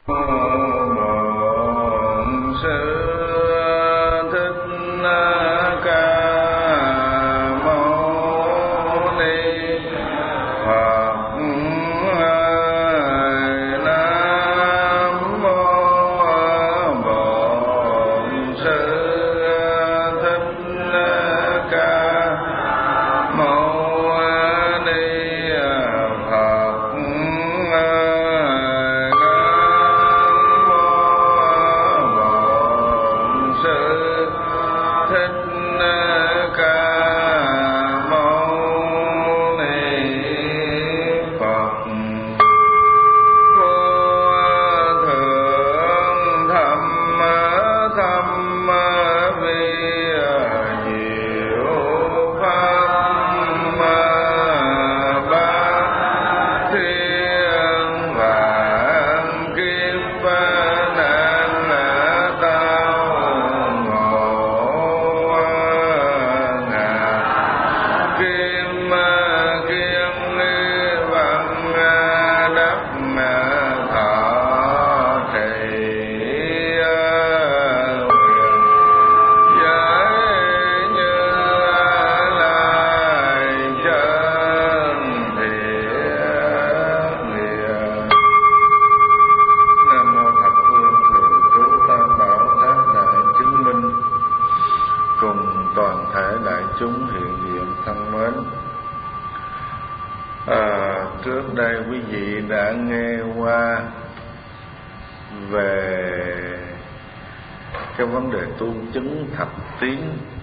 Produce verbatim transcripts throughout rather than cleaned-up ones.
tu chứng thập tiến,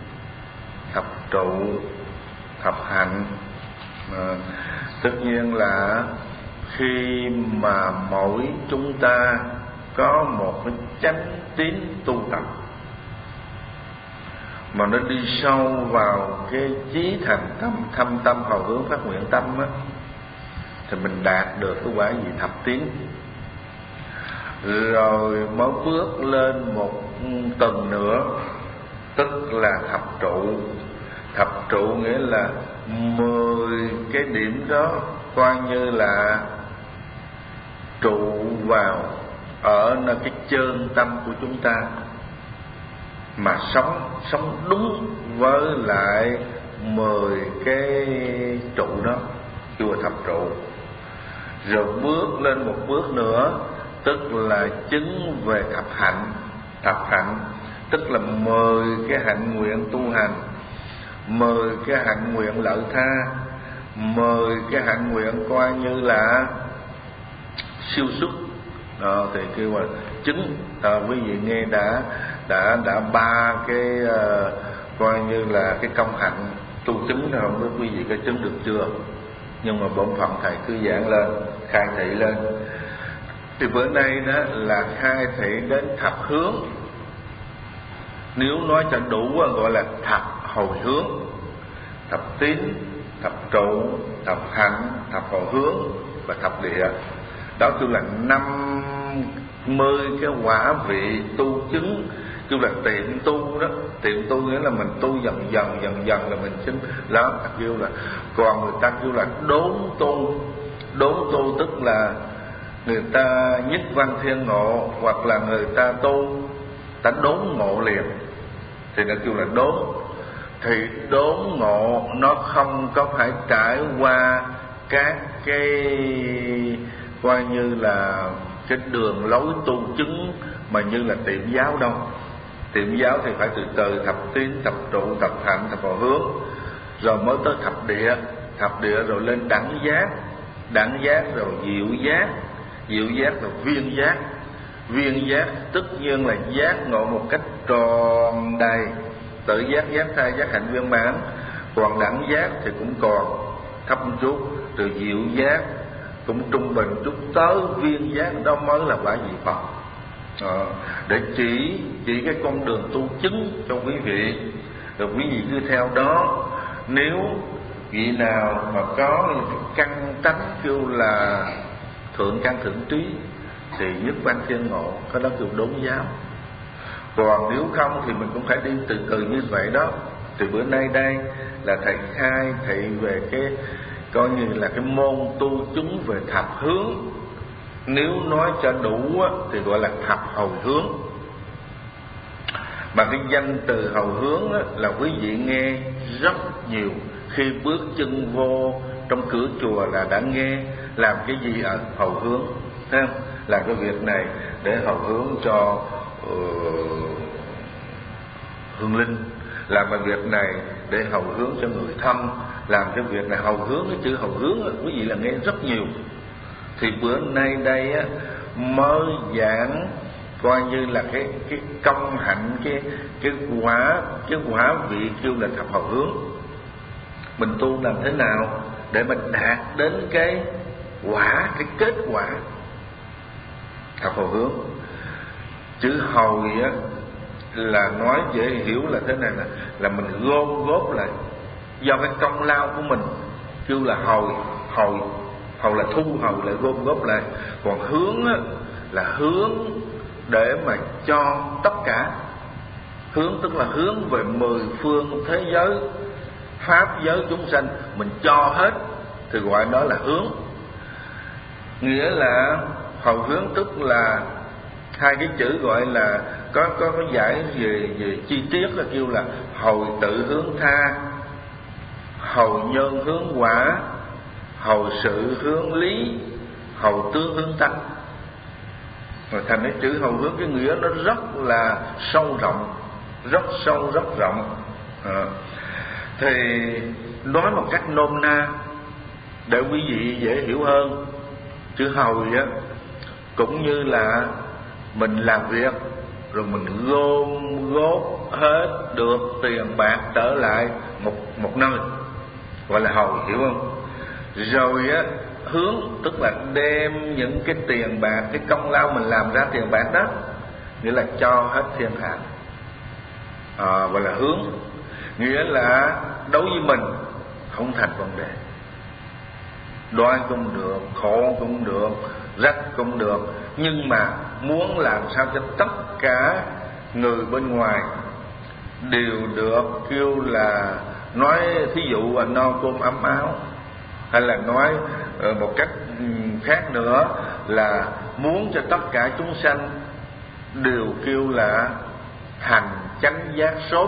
thập trụ, thập hạnh. À, tất nhiên là khi mà mỗi chúng ta có một cái chánh tiến tu tập mà nó đi sâu vào cái chí thành tâm, thâm tâm, hầu hướng, phát nguyện tâm á, thì mình đạt được cái quả vị thập tiến. Rồi mới bước lên một tầng nữa, tức là thập trụ. Thập trụ nghĩa là mười cái điểm đó coi như là trụ vào ở nơi cái chân tâm của chúng ta, mà sống sống đúng với lại mười cái trụ đó, kêu là thập trụ. Rồi bước lên một bước nữa, tức là chứng về thập hạnh. Thập hạnh tức là mười cái hạnh nguyện tu hành, mười cái hạnh nguyện lợi tha, mười cái hạnh nguyện coi như là siêu xuất. Đó, thì kêu là chứng. À, quý vị nghe đã đã đã ba cái uh, coi như là cái công hạnh tu chứng rồi, không biết quý vị có chứng được chưa? Nhưng mà bổn phận thầy cứ giảng lên, khai thị lên. Thì bữa nay đó là khai thị đến thập hướng. Nếu nói cho đủ gọi là thập hồi hướng, thập tín, thập trụ, thập hạnh, thập hồi hướng và thập địa. Đó kêu là năm mươi cái quả vị tu chứng, kêu là tiệm tu đó. Tiệm tu nghĩa là mình tu dần dần dần dần là mình chứng. Đó kêu là, còn người ta kêu là đốn tu. Đốn tu tức là người ta nhất văn thiên ngộ, hoặc là người ta tu ta đốn ngộ liền, thì nó kêu là đốn. Thì đốn ngộ nó không có phải trải qua các cái coi như là cái đường lối tu chứng mà như là tiệm giáo đâu. Tiệm giáo thì phải từ từ thập tín, thập trụ, thập hạnh, thập hồi hướng, rồi mới tới thập địa. Thập địa rồi lên đẳng giác, đẳng giác rồi diệu giác, diệu giác rồi viên giác. Viên giác tất nhiên là giác ngộ một cách tròn đầy, tự giác, giác tha, giác hạnh viên mãn. Còn đẳng giác thì cũng còn thấp chút, từ diệu giác cũng trung bình chút, tới viên giác đó mới là quả vị Phật. À, để chỉ chỉ cái con đường tu chứng cho quý vị, rồi quý vị cứ theo đó. Nếu vị nào mà có cái căn tánh kêu là thượng căn thượng trí thì nhất văn thiên ngộ, cái đó kêu đốn giáo. Còn nếu không thì mình cũng phải đi từ từ như vậy đó. Thì bữa nay đây là thầy khai thị về cái coi như là cái môn tu chứng về thập hướng. Nếu nói cho đủ á, thì gọi là thập hầu hướng. Mà cái danh từ hầu hướng á, là quý vị nghe rất nhiều. Khi bước chân vô trong cửa chùa là đã nghe làm cái gì ở hầu hướng, thấy không? Làm cái việc này để hầu hướng cho uh, hương linh, làm cái việc này để hầu hướng cho người thân, làm cái việc này hầu hướng. Cái chữ hầu hướng á, quý vị là nghe rất nhiều. Thì bữa nay đây á, mới giảng coi như là cái cái công hạnh, cái cái quả cái quả vị kêu là thập hầu hướng. Mình tu làm thế nào để mình đạt đến cái quả, cái kết quả thập hầu hướng. Chữ hồi á là nói dễ hiểu là thế này nè, là mình gom góp lại do cái công lao của mình, kêu là hồi. Hồi hồi là thu hồi lại, gom góp lại. Còn hướng á là hướng để mà cho tất cả. Hướng tức là hướng về mười phương thế giới, pháp giới chúng sanh, mình cho hết thì gọi đó là hướng. Nghĩa là hầu hướng tức là hai cái chữ gọi là có có có giải về về chi tiết là kêu là hồi tự hướng tha, hầu nhân hướng quả, hầu sự hướng lý, hầu tướng hướng tánh. Rồi thành cái chữ hầu hướng, cái nghĩa nó rất là sâu rộng, rất sâu rất rộng. À, thì nói một cách nôm na để quý vị dễ hiểu hơn, chữ hồi á cũng như là mình làm việc rồi mình gom góp hết được tiền bạc trở lại một một nơi, gọi là hồi, hiểu không? Rồi á hướng tức là đem những cái tiền bạc, cái công lao mình làm ra tiền bạc đó, nghĩa là cho hết thiên hạ, à, gọi là hướng. Nghĩa là đối với mình không thành vấn đề, đói cũng được, khổ cũng được, rách cũng được, nhưng mà muốn làm sao cho tất cả người bên ngoài đều được kêu là, nói thí dụ là no cơm ấm áo, hay là nói một cách khác nữa là muốn cho tất cả chúng sanh đều kêu là thành chánh giác sớm.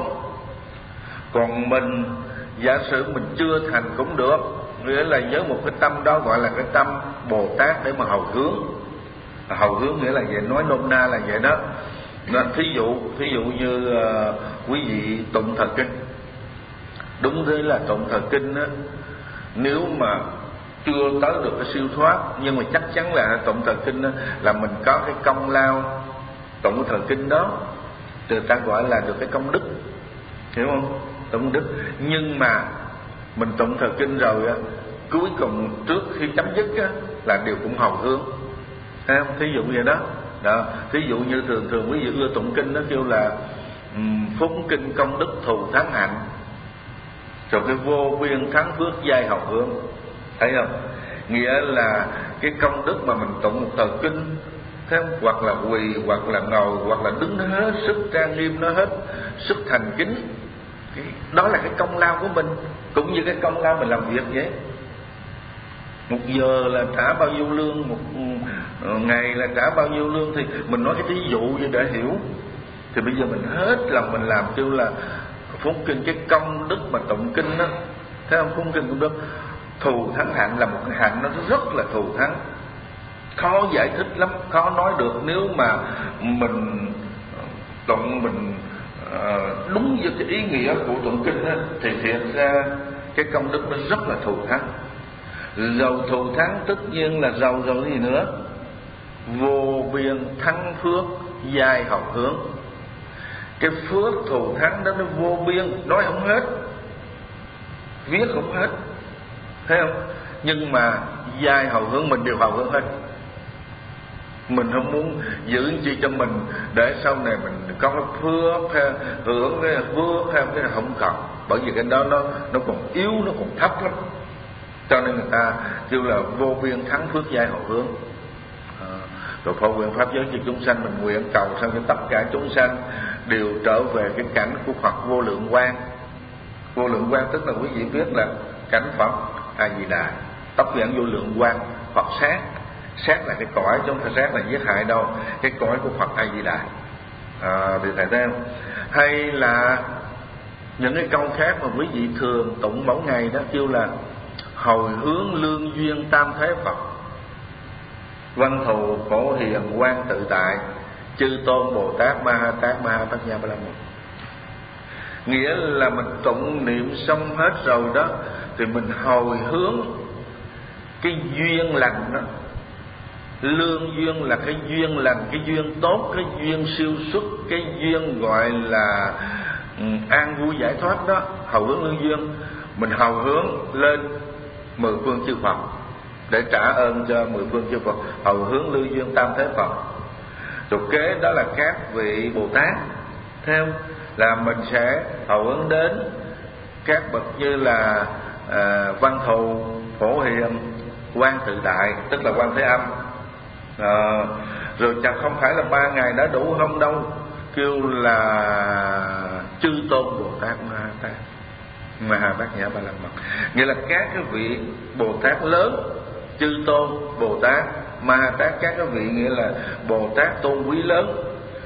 Còn mình giả sử mình chưa thành cũng được, nghĩa là với một cái tâm đó gọi là cái tâm Bồ Tát để mà hầu hướng. Hầu hướng nghĩa là vậy, nói nôm na là vậy đó. Nên thí dụ thí dụ như uh, quý vị tụng thời kinh, đúng thế là tụng thời kinh á, nếu mà chưa tới được cái siêu thoát, nhưng mà chắc chắn là tụng thời kinh đó, là mình có cái công lao tụng thời kinh đó, người ta gọi là được cái công đức, hiểu không? Tụng đức. Nhưng mà mình tụng thời kinh rồi á, cuối cùng trước khi chấm dứt á, là đều cũng hầu hướng, thấy không? Thí dụ vậy đó. Đó, thí dụ như thường thường quý vị ưa tụng kinh nó kêu là um, phúng kinh công đức thù thắng hạnh, rồi cái vô biên thắng phước giai hầu hướng, thấy không? Nghĩa là cái công đức mà mình tụng một tờ kinh, thấy không? Hoặc là quỳ, hoặc là ngồi, hoặc là đứng, nó hết sức trang nghiêm, nó hết sức thành kính. Đó là cái công lao của mình, cũng như cái công lao mình làm việc vậy. Một giờ là trả bao nhiêu lương, một ngày là trả bao nhiêu lương, thì mình nói cái thí dụ vậy để hiểu. Thì bây giờ mình hết lòng mình làm kêu là phúng kinh, cái công đức mà tụng kinh đó, thấy không? Phúng kinh công đức thù thắng hạnh là một cái hạnh nó rất là thù thắng, khó giải thích lắm, khó nói được. Nếu mà mình tụng mình uh, đúng với cái ý nghĩa của tụng kinh đó, thì thiệt ra cái công đức nó rất là thù thắng. Giàu thù thắng tất nhiên là giàu giàu gì nữa, vô biên thắng phước giai hầu hướng. Cái phước thù thắng đó nó vô biên, nói không hết, viết không hết, thấy không? Nhưng mà giai hầu hướng mình đều hầu hướng hết. Mình không muốn giữ chi cho mình để sau này mình có cái phước hay hưởng cái phước hay cái không cần, bởi vì cái đó nó nó còn yếu, nó còn thấp lắm. Cho nên người ta kêu là vô biên thắng phước giai hầu hướng. À, rồi phổ nguyện pháp giới cho chúng sanh, mình nguyện cầu sao cho tất cả chúng sanh đều trở về cái cảnh của Phật vô lượng quang. Vô lượng quang tức là quý vị biết là cảnh Phật A Di Đà, tóc vãng vô lượng quang, Phật sát. xét là cái cõi, chúng ta xét là giết hại đâu, cái cõi của Phật A Di Đà. À, thì thầy thấy không? Hay là những cái câu khác mà quý vị thường tụng mỗi ngày đó, kêu là hồi hướng lương duyên tam thế Phật, văn thù phổ hiền quan tự tại, chư tôn Bồ Tát Ma Ha Tát Ma Ha Tát Nha Ba La Mật. Nghĩa là mình tụng niệm xong hết rồi đó, thì mình hồi hướng cái duyên lành đó. Lương duyên là cái duyên lành, cái duyên tốt, cái duyên siêu xuất, cái duyên gọi là um, an vui giải thoát đó. Hồi hướng lương duyên, mình hồi hướng lên mười phương chư Phật để trả ơn cho mười phương chư Phật, hồi hướng lương duyên tam thế Phật. Rồi kế đó là các vị Bồ Tát, theo là mình sẽ hồi hướng đến các bậc như là à, văn thù, phổ hiền, quan tự tại, tức là Quan Thế Âm. À, rồi chẳng không phải là ba ngày đã đủ không đâu, kêu là chư tôn Bồ Tát Ma Ha Tát Ma Ha Tát Nhã Ba La Mật. Nghĩa là các cái vị Bồ Tát lớn, chư tôn Bồ Tát Ma Ha Tát, các cái vị nghĩa là Bồ Tát tôn quý lớn,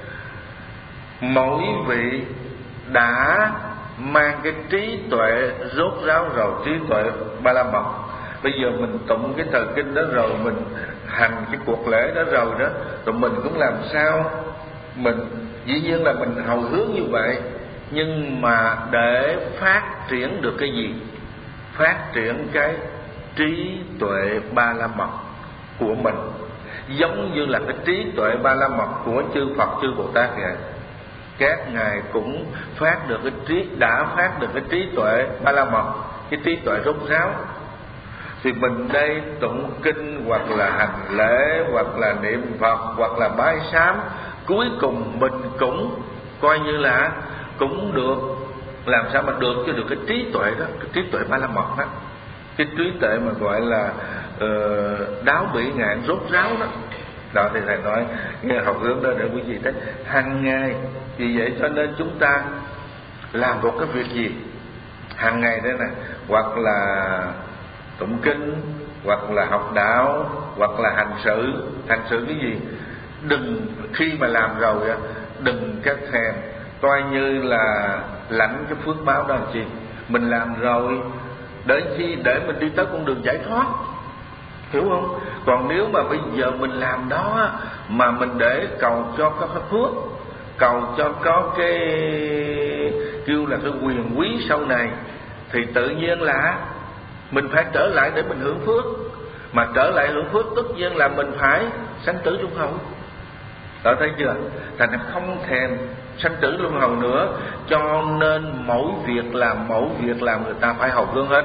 mỗi vị đã mang cái trí tuệ rốt ráo rồi, trí tuệ Ba La Mật. Bây giờ mình tụng cái thời kinh đó rồi, mình hành cái cuộc lễ đó rồi đó, rồi mình cũng làm sao mình, dĩ nhiên là mình hồi hướng như vậy, nhưng mà để phát triển được cái gì? Phát triển cái trí tuệ Ba La Mật của mình, giống như là cái trí tuệ Ba La Mật của chư Phật chư Bồ Tát vậy. Các ngài cũng phát được cái trí, đã phát được cái trí tuệ Ba La Mật, cái trí tuệ rốt ráo. Thì mình đây tụng kinh hoặc là hành lễ hoặc là niệm Phật hoặc là bái sám, cuối cùng mình cũng coi như là cũng được, làm sao mà được cho được cái trí tuệ đó, cái trí tuệ Ba La Mật đó, cái trí tuệ mà gọi là uh, đáo bỉ ngạn rốt ráo đó. Đó thì thầy nói nghe học hướng đó để quý vị thấy hàng ngày. Vì vậy cho nên chúng ta làm một cái việc gì hàng ngày đây nè, hoặc là tụng kinh, hoặc là học đạo, hoặc là hành sự. Hành sự cái gì? Đừng khi mà làm rồi đừng cái thèm, coi như là lãnh cái phước báo đó làm chi. Mình làm rồi để chi? Để mình đi tới con đường giải thoát, hiểu không? Còn nếu mà bây giờ mình làm đó mà mình để cầu cho có cái phước, cầu cho có cái kêu là cái quyền quý sau này, thì tự nhiên là mình phải trở lại để mình hưởng phước. Mà trở lại hưởng phước tất nhiên là mình phải sanh tử luân hồi. Đó, thấy chưa? Thành không thèm sanh tử luân hồi nữa. Cho nên mỗi việc làm, mỗi việc làm người ta phải hồi hướng hết.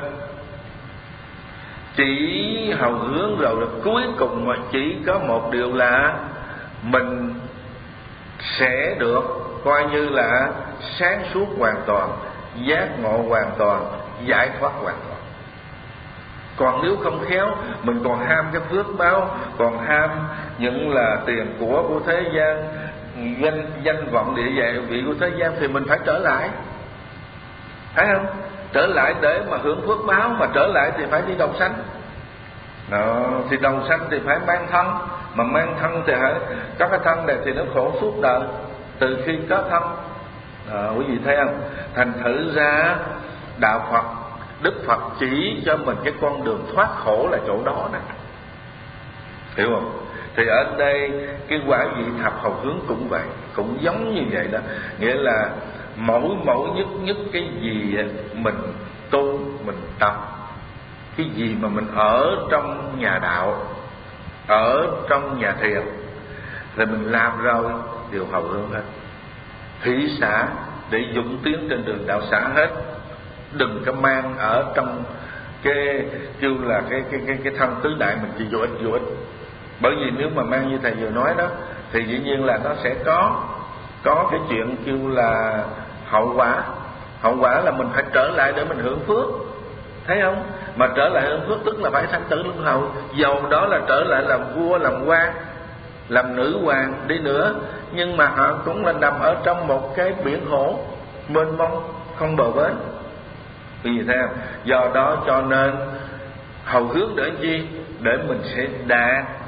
Chỉ hồi hướng rồi là cuối cùng mà chỉ có một điều là mình sẽ được coi như là sáng suốt hoàn toàn, giác ngộ hoàn toàn, giải thoát hoàn toàn. Còn nếu không khéo, mình còn ham cái phước báo, còn ham những là tiền của của thế gian, danh danh vọng địa vị của thế gian, thì mình phải trở lại, thấy không? Trở lại để mà hưởng phước báo, mà trở lại thì phải đi đầu sanh. Đó, thì đầu sanh thì phải mang thân, mà mang thân thì hả, có cái thân này thì nó khổ suốt đời từ khi có thân. Đó, quý vị thấy không? Thành thử ra đạo Phật, Đức Phật chỉ cho mình cái con đường thoát khổ là chỗ đó nè, hiểu không? Thì ở đây cái quả vị thập hồi hướng cũng vậy, cũng giống như vậy đó. Nghĩa là mỗi mỗi nhất nhất cái gì mình tu, mình tập, cái gì mà mình ở trong nhà đạo, ở trong nhà thiền, thì mình làm rồi đều hồi hướng hết, hỷ xả để dũng tiến trên đường đạo xả hết. Đừng có mang ở trong cái kêu là cái cái cái cái thân tứ đại mình chỉ vô ích vô ích. Bởi vì nếu mà mang như thầy vừa nói đó, thì dĩ nhiên là nó sẽ có có cái chuyện kêu là hậu quả. Hậu quả là mình phải trở lại để mình hưởng phước, thấy không? Mà trở lại hưởng phước tức là phải sanh tử luân hồi. Dầu đó là trở lại làm vua, làm quan, làm nữ hoàng đi nữa, nhưng mà họ cũng là nằm ở trong một cái biển khổ mênh mông không bờ bến. Vì thế do đó cho nên hồi hướng để chi? Để mình sẽ đạt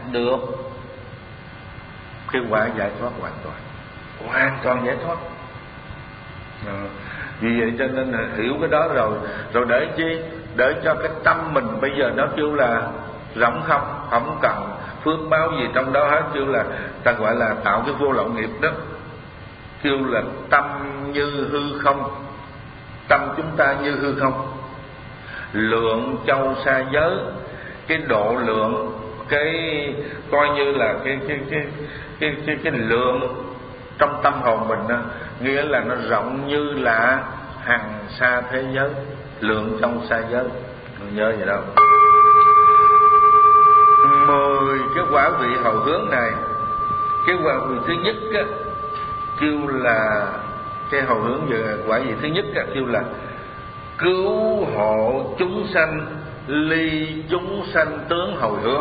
được cái quả giải thoát hoàn toàn, hoàn toàn giải thoát. À, vì vậy cho nên là hiểu cái đó rồi, rồi để chi? Để cho cái tâm mình bây giờ nó kêu là rỗng không, không cần phước báo gì trong đó hết, kêu là ta gọi là tạo cái vô lậu nghiệp đó, kêu là tâm như hư không, tâm chúng ta như hư không, lượng châu sa giới, cái độ lượng, cái coi như là cái cái cái cái cái, cái lượng trong tâm hồn mình đó, nghĩa là nó rộng như là hằng sa thế giới, lượng trong sa giới, mình nhớ vậy đâu. Mười cái quả vị hầu hướng này, cái quả vị thứ nhất á, kêu là cái hầu hướng về quả vị thứ nhất á, kêu là cứu hộ chúng sanh, ly chúng sanh tướng hồi hướng.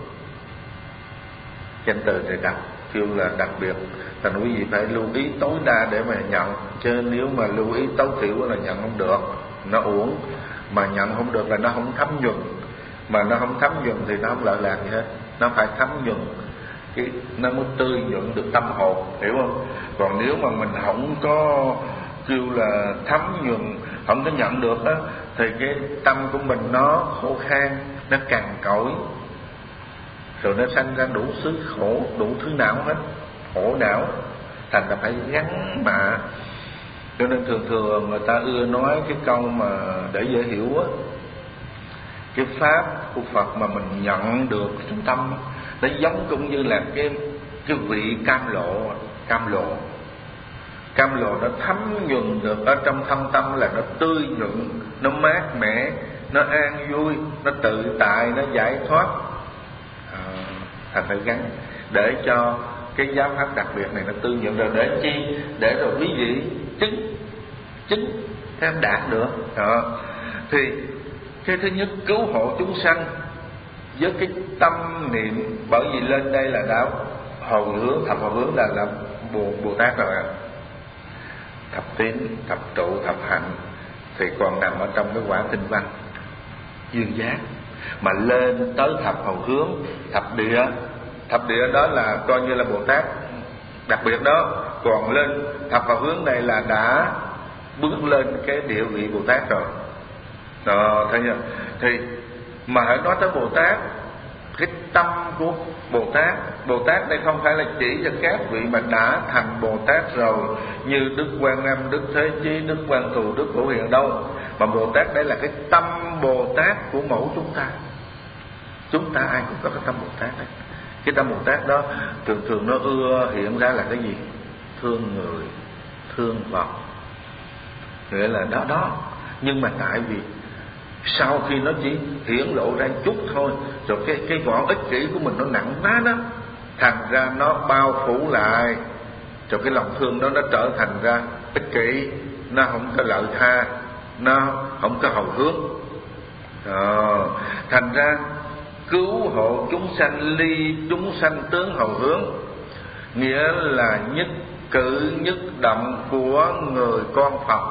Danh từ này đặc, kêu là đặc biệt, thành quý vị phải lưu ý tối đa để mà nhận, chứ nếu mà lưu ý tối thiểu là nhận không được, nó uổng, mà nhận không được là nó không thấm nhuần, mà nó không thấm nhuần thì nó không lợi lạc gì hết, nó phải thấm nhuần, cái nó mới tươi nhuận được tâm hồn, hiểu không? Còn nếu mà mình không có kêu là thấm nhuần, không có nhận được đó, thì cái tâm của mình nó khô khan, nó cằn cỗi, rồi nó sanh ra đủ thứ khổ, đủ thứ não hết, khổ não, thành là phải gắn mà. Cho nên thường thường người ta ưa nói cái câu mà để dễ hiểu á, cái pháp của Phật mà mình nhận được trong tâm, nó giống cũng như là cái cái vị cam lộ, cam lộ, cam lộ nó thấm nhuần được ở trong thân tâm, là nó tươi nhuận, nó mát mẻ, nó an vui, nó tự tại, nó giải thoát. À, thành phải gắn để cho cái giáo pháp đặc biệt này nó tươi nhuận, rồi để chi? Để rồi quý vị chứng chứng theo đạt được. Đó. Thì cái thứ nhất cứu hộ chúng sanh với cái tâm niệm, bởi vì lên đây là đã hồi hướng, thập hồi hướng là là Bồ, Bồ Tát rồi ạ. Thập tín, thập trụ, thập hạnh thì còn nằm ở trong cái quả tinh văn duyên giác, mà lên tới thập hồi hướng, thập địa, thập địa đó là coi như là Bồ Tát đặc biệt đó, còn lên thập hồi hướng này là đã bước lên cái địa vị Bồ Tát rồi. Đó, thấy chưa? Thì mà hãy nói tới Bồ Tát, cái tâm của Bồ Tát, Bồ Tát đây không phải là chỉ cho các vị mà đã thành Bồ Tát rồi, như Đức Quan Âm, Đức Thế Chí, Đức Quan Thù, Đức Phổ Hiền đâu, mà Bồ Tát đây là cái tâm Bồ Tát của mẫu chúng ta. Chúng ta ai cũng có cái tâm Bồ Tát đấy. Cái tâm Bồ Tát đó thường thường nó ưa hiện ra là cái gì? Thương người, thương Phật, nghĩa là đó đó. Nhưng mà tại vì sau khi nó chỉ hiển lộ ra chút thôi, rồi cái cái vỏ ích kỷ của mình nó nặng quá đó, thành ra nó bao phủ lại, rồi cái lòng thương đó nó trở thành ra ích kỷ, nó không có lợi tha, nó không có hồi hướng. Đó. Thành ra cứu hộ chúng sanh, ly chúng sanh tướng hồi hướng, nghĩa là nhất cử nhất động của người con Phật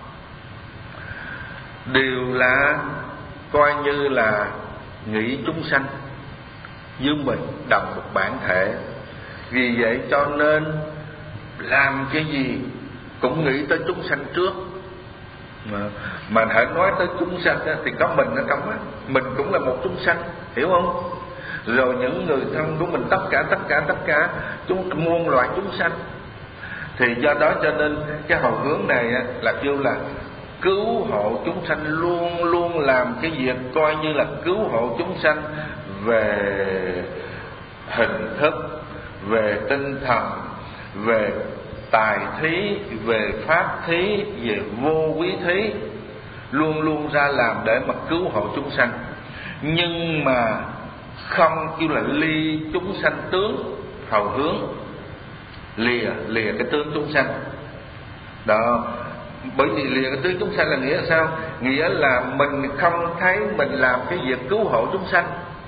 đều là coi như là nghĩ chúng sanh với mình đồng một bản thể. Vì vậy cho nên làm cái gì cũng nghĩ tới chúng sanh trước. Mà, mà hãy nói tới chúng sanh thì có mình ở trong đó, mình cũng là một chúng sanh, hiểu không? Rồi những người thân của mình, tất cả tất cả tất cả chúng muôn loài chúng sanh. Thì do đó cho nên cái hồi hướng này là kêu là cứu hộ chúng sanh, luôn luôn làm cái việc coi như là cứu hộ chúng sanh về hình thức, về tinh thần, về tài thí, về pháp thí, về vô quý thí, luôn luôn ra làm để mà cứu hộ chúng sanh. Nhưng mà không kêu là ly chúng sanh tướng hầu hướng, lìa lìa cái tướng chúng sanh đó. Bởi vì lìa cái tướng chúng sanh là nghĩa là sao? Nghĩa là mình không thấy mình làm cái việc cứu hộ chúng sanh.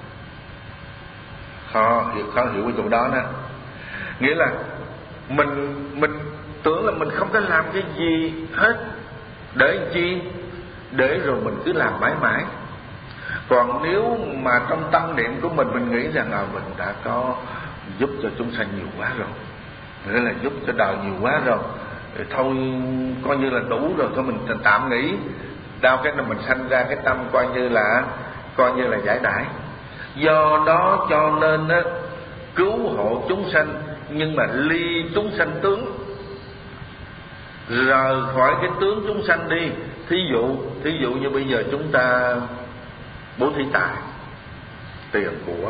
Khó hiểu, khó hiểu cái chỗ đó nè. Nghĩa là mình mình tưởng là mình không có làm cái gì hết, để chi? Để rồi mình cứ làm mãi mãi. Còn nếu mà trong tâm niệm của mình mình nghĩ rằng là mình đã có giúp cho chúng sanh nhiều quá rồi, nghĩa là giúp cho đời nhiều quá rồi, thì thôi coi như là đủ rồi, thôi mình tạm nghĩ đau cái là mình sanh ra cái tâm coi như là coi như là giải đãi. Do đó cho nên á, cứu hộ chúng sanh nhưng mà ly chúng sanh tướng, rời khỏi cái tướng chúng sanh đi. Thí dụ thí dụ như bây giờ chúng ta bố thí tài, tiền của,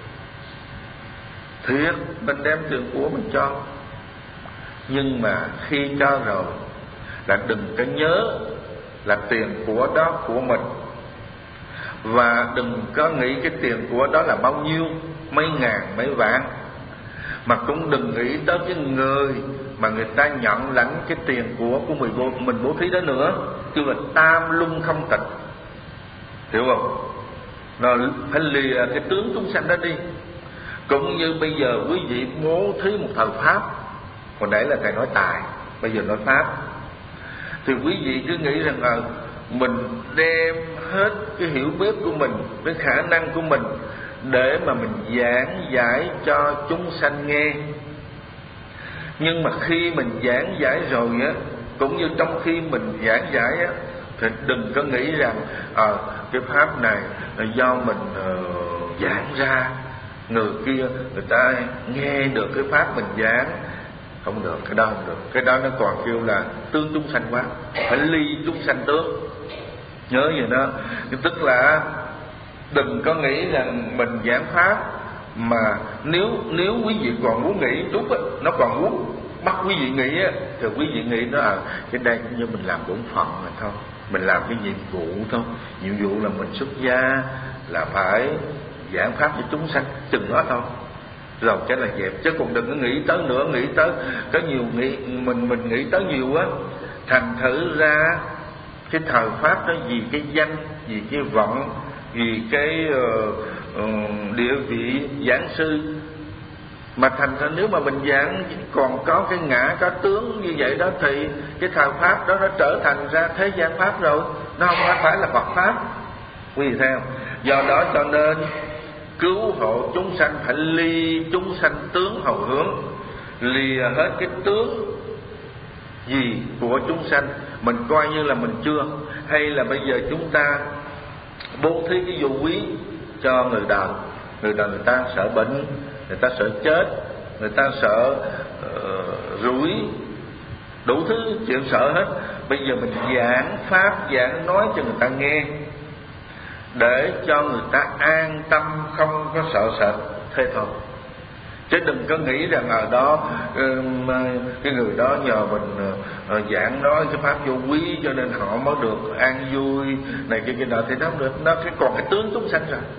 thiệt mình đem tiền của mình cho, nhưng mà khi cho rồi là đừng có nhớ là tiền của đó của mình, và đừng có nghĩ cái tiền của đó là bao nhiêu, mấy ngàn mấy vạn, mà cũng đừng nghĩ tới cái người mà người ta nhận lãnh cái tiền của của mình bố, mình bố thí đó nữa. Kêu là tam luân không tịch, hiểu không? Nó phải lìa cái tướng chúng sanh đó đi. Cũng như bây giờ quý vị bố thí một thời pháp, hồi nãy là thầy nói tài, bây giờ nói pháp, thì quý vị cứ nghĩ rằng là mình đem hết cái hiểu biết của mình, cái khả năng của mình để mà mình giảng giải cho chúng sanh nghe. Nhưng mà khi mình giảng giải rồi á, cũng như trong khi mình giảng giải á, thì đừng có nghĩ rằng à, cái pháp này là do mình uh, giảng ra, người kia người ta nghe được cái pháp mình giảng. Không được, cái đó không được. Cái đó nó còn kêu là tương chúng sanh quá, phải ly chúng sanh tướng. Nhớ vậy đó. Tức là đừng có nghĩ rằng mình giảng pháp mà nếu nếu quý vị còn muốn nghĩ chút á, nó còn muốn bắt quý vị nghĩ á, thì quý vị nghĩ nó à cái đây như mình làm bổn phận mà thôi, mình làm cái nhiệm vụ thôi, nhiệm vụ là mình xuất gia là phải giảng pháp cho chúng sanh, chừng đó thôi, rồi cái là dẹp. Chứ còn đừng có nghĩ tới nữa, nghĩ tới có nhiều nghĩ mình mình nghĩ tới nhiều á, thành thử ra cái thời pháp đó vì cái danh, vì cái vọng, vì cái uh, uh, địa vị giảng sư, mà thành ra nếu mà mình giảng còn có cái ngã có tướng như vậy đó, thì cái thời pháp đó nó trở thành ra thế gian pháp rồi, nó không phải là Phật pháp. Quý vị thấy không? Do đó cho nên cứu hộ chúng sanh phải ly chúng sanh tướng hầu hướng, lìa hết cái tướng gì của chúng sanh. Mình coi như là mình chưa, hay là bây giờ chúng ta bố thí cái vô quý cho người đời, người đời người ta sợ bệnh, người ta sợ chết, người ta sợ uh, rủi, đủ thứ chuyện sợ hết. Bây giờ mình giảng pháp, giảng nói cho người ta nghe, để cho người ta an tâm, không có sợ sệt, thế thôi. Chứ đừng có nghĩ rằng ở đó cái người đó nhờ mình giảng nói cái pháp vô quý cho nên họ mới được an vui này kia kia nọ, thì nó không được. Nó phải còn cái tướng chúng sanh rồi.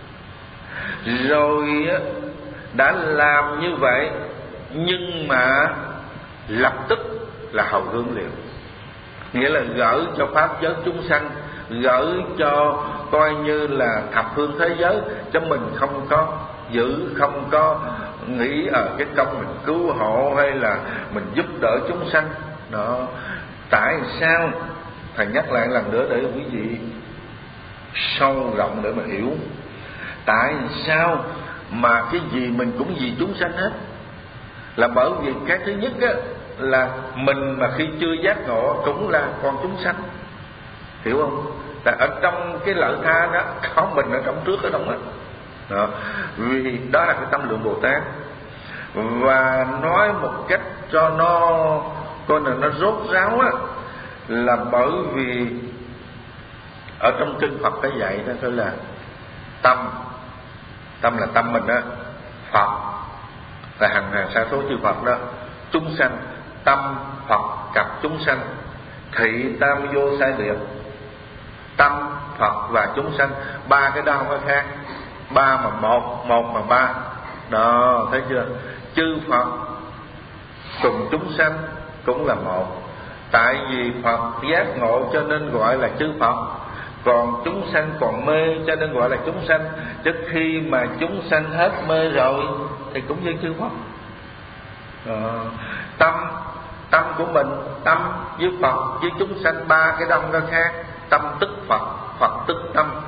Rồi đã làm như vậy, nhưng mà lập tức là hầu hướng liền, nghĩa là gửi cho pháp giới chúng sanh, gửi cho coi như là thập phương thế giới, cho mình không có giữ, không có nghĩ ở cái công mình cứu hộ hay là mình giúp đỡ chúng sanh đó. Tại sao thầy nhắc lại lần nữa để quý vị sâu rộng để mà hiểu? Tại sao mà cái gì mình cũng vì chúng sanh hết? Là bởi vì cái thứ nhất á, là mình mà khi chưa giác ngộ cũng là còn chúng sanh, hiểu không? Là ở trong cái lợi tha đó có mình ở trong trước ở trong đó. Đó. Vì đó là cái tâm lượng Bồ Tát. Và nói một cách cho nó coi là nó rốt ráo á, là bởi vì ở trong kinh Phật cái dạy đó thôi là tâm, tâm là tâm mình đó, Phật là hằng hàng sa số chư Phật đó, chúng sanh, tâm Phật cặp chúng sanh, thị tam vô sai biệt, tâm Phật và chúng sanh, ba cái đó không có khác, ba mà một, một mà ba đó, thấy chưa? Chư Phật cùng chúng sanh cũng là một, tại vì Phật giác ngộ cho nên gọi là chư Phật, còn chúng sanh còn mê cho nên gọi là chúng sanh. Chứ khi mà chúng sanh hết mê rồi thì cũng như chư Phật. Đó. Tâm, tâm của mình, tâm với Phật với chúng sanh, ba cái đông nó khác. Tâm tức Phật, Phật tức tâm, tâm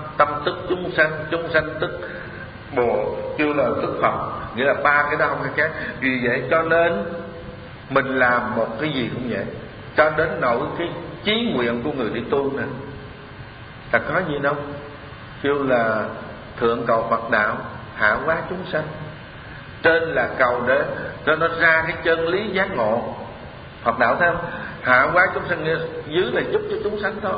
tức chúng sanh, chúng sanh tức Bồ, kêu là tức Phật, nghĩa là ba cái đó không phải khác. Vì vậy cho nên mình làm một cái gì cũng vậy, cho đến nỗi cái chí nguyện của người đi tu nè là có gì đâu, kêu là thượng cầu Phật đạo, hạ hóa chúng sanh. Trên là cầu để cho nó ra cái chân lý giác ngộ Phật đạo, thấy không? Hạ hóa chúng sanh, dưới là giúp cho chúng sanh thôi.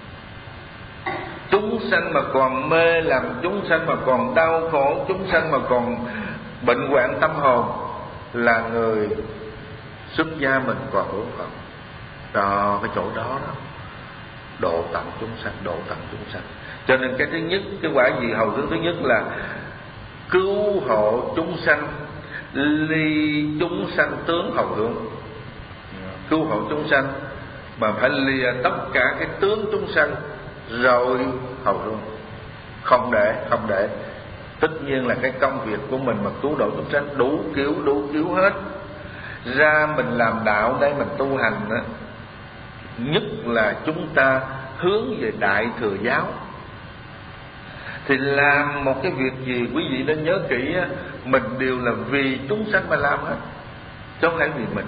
Chúng sanh mà còn mê làm, chúng sanh mà còn đau khổ, chúng sanh mà còn bệnh hoạn tâm hồn là người xuất gia mình còn hưởng Phật. Đó, cái chỗ đó đó, độ tận chúng sanh, độ tận chúng sanh. Cho nên cái thứ nhất, cái quả gì hầu thứ thứ nhất là cứu hộ chúng sanh, ly chúng sanh tướng hầu hướng. Cứu hộ chúng sanh mà phải lìa tất cả cái tướng chúng sanh rồi hầu hướng, không để không để tất nhiên là cái công việc của mình mà cứu độ chúng sanh đủ kiểu đủ kiểu hết. Ra mình làm đạo đây, mình tu hành đó, nhất là chúng ta hướng về Đại Thừa giáo, thì làm một cái việc gì quý vị nên nhớ kỹ, mình đều là vì chúng sanh mà làm hết, chứ không phải vì mình.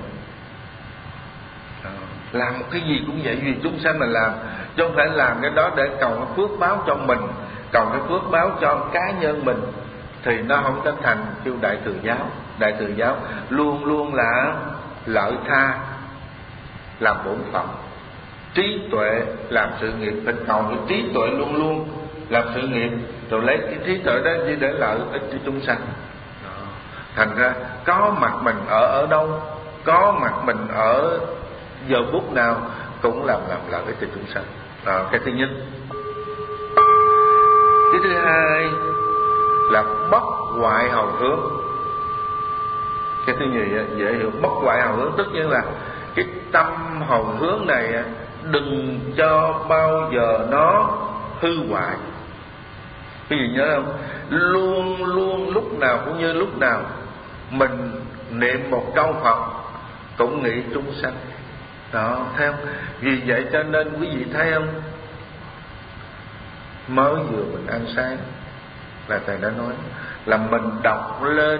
Làm một cái gì cũng vậy, vì chúng sanh mà làm, chứ không phải làm cái đó để cầu cái phước báo cho mình, cầu cái phước báo cho cá nhân mình, thì nó không có thành kêu Đại Thừa giáo. Đại Thừa giáo luôn luôn là lợi tha làm bổn phận, trí tuệ làm sự nghiệp, phải cầu cái trí tuệ luôn luôn làm sự nghiệp, rồi lấy cái trí tuệ đó đi để lợi ích cho chúng sanh. Thành ra có mặt mình ở ở đâu, có mặt mình ở giờ phút nào cũng làm làm lợi ích cho chúng sanh. Đó, cái thứ nhất. Cái thứ hai là bất hoại hầu hướng. Cái thứ nhì dễ hiểu, bất hoại hầu hướng tất nhiên là cái tâm hầu hướng này đừng cho bao giờ nó hư hoại. Cái gì nhớ không? Luôn luôn lúc nào cũng như lúc nào mình niệm một câu Phật cũng nghĩ chúng sanh. Đó, thấy không? Vì vậy cho nên quý vị thấy không, mới vừa mình ăn sáng là thầy đã nói là mình đọc lên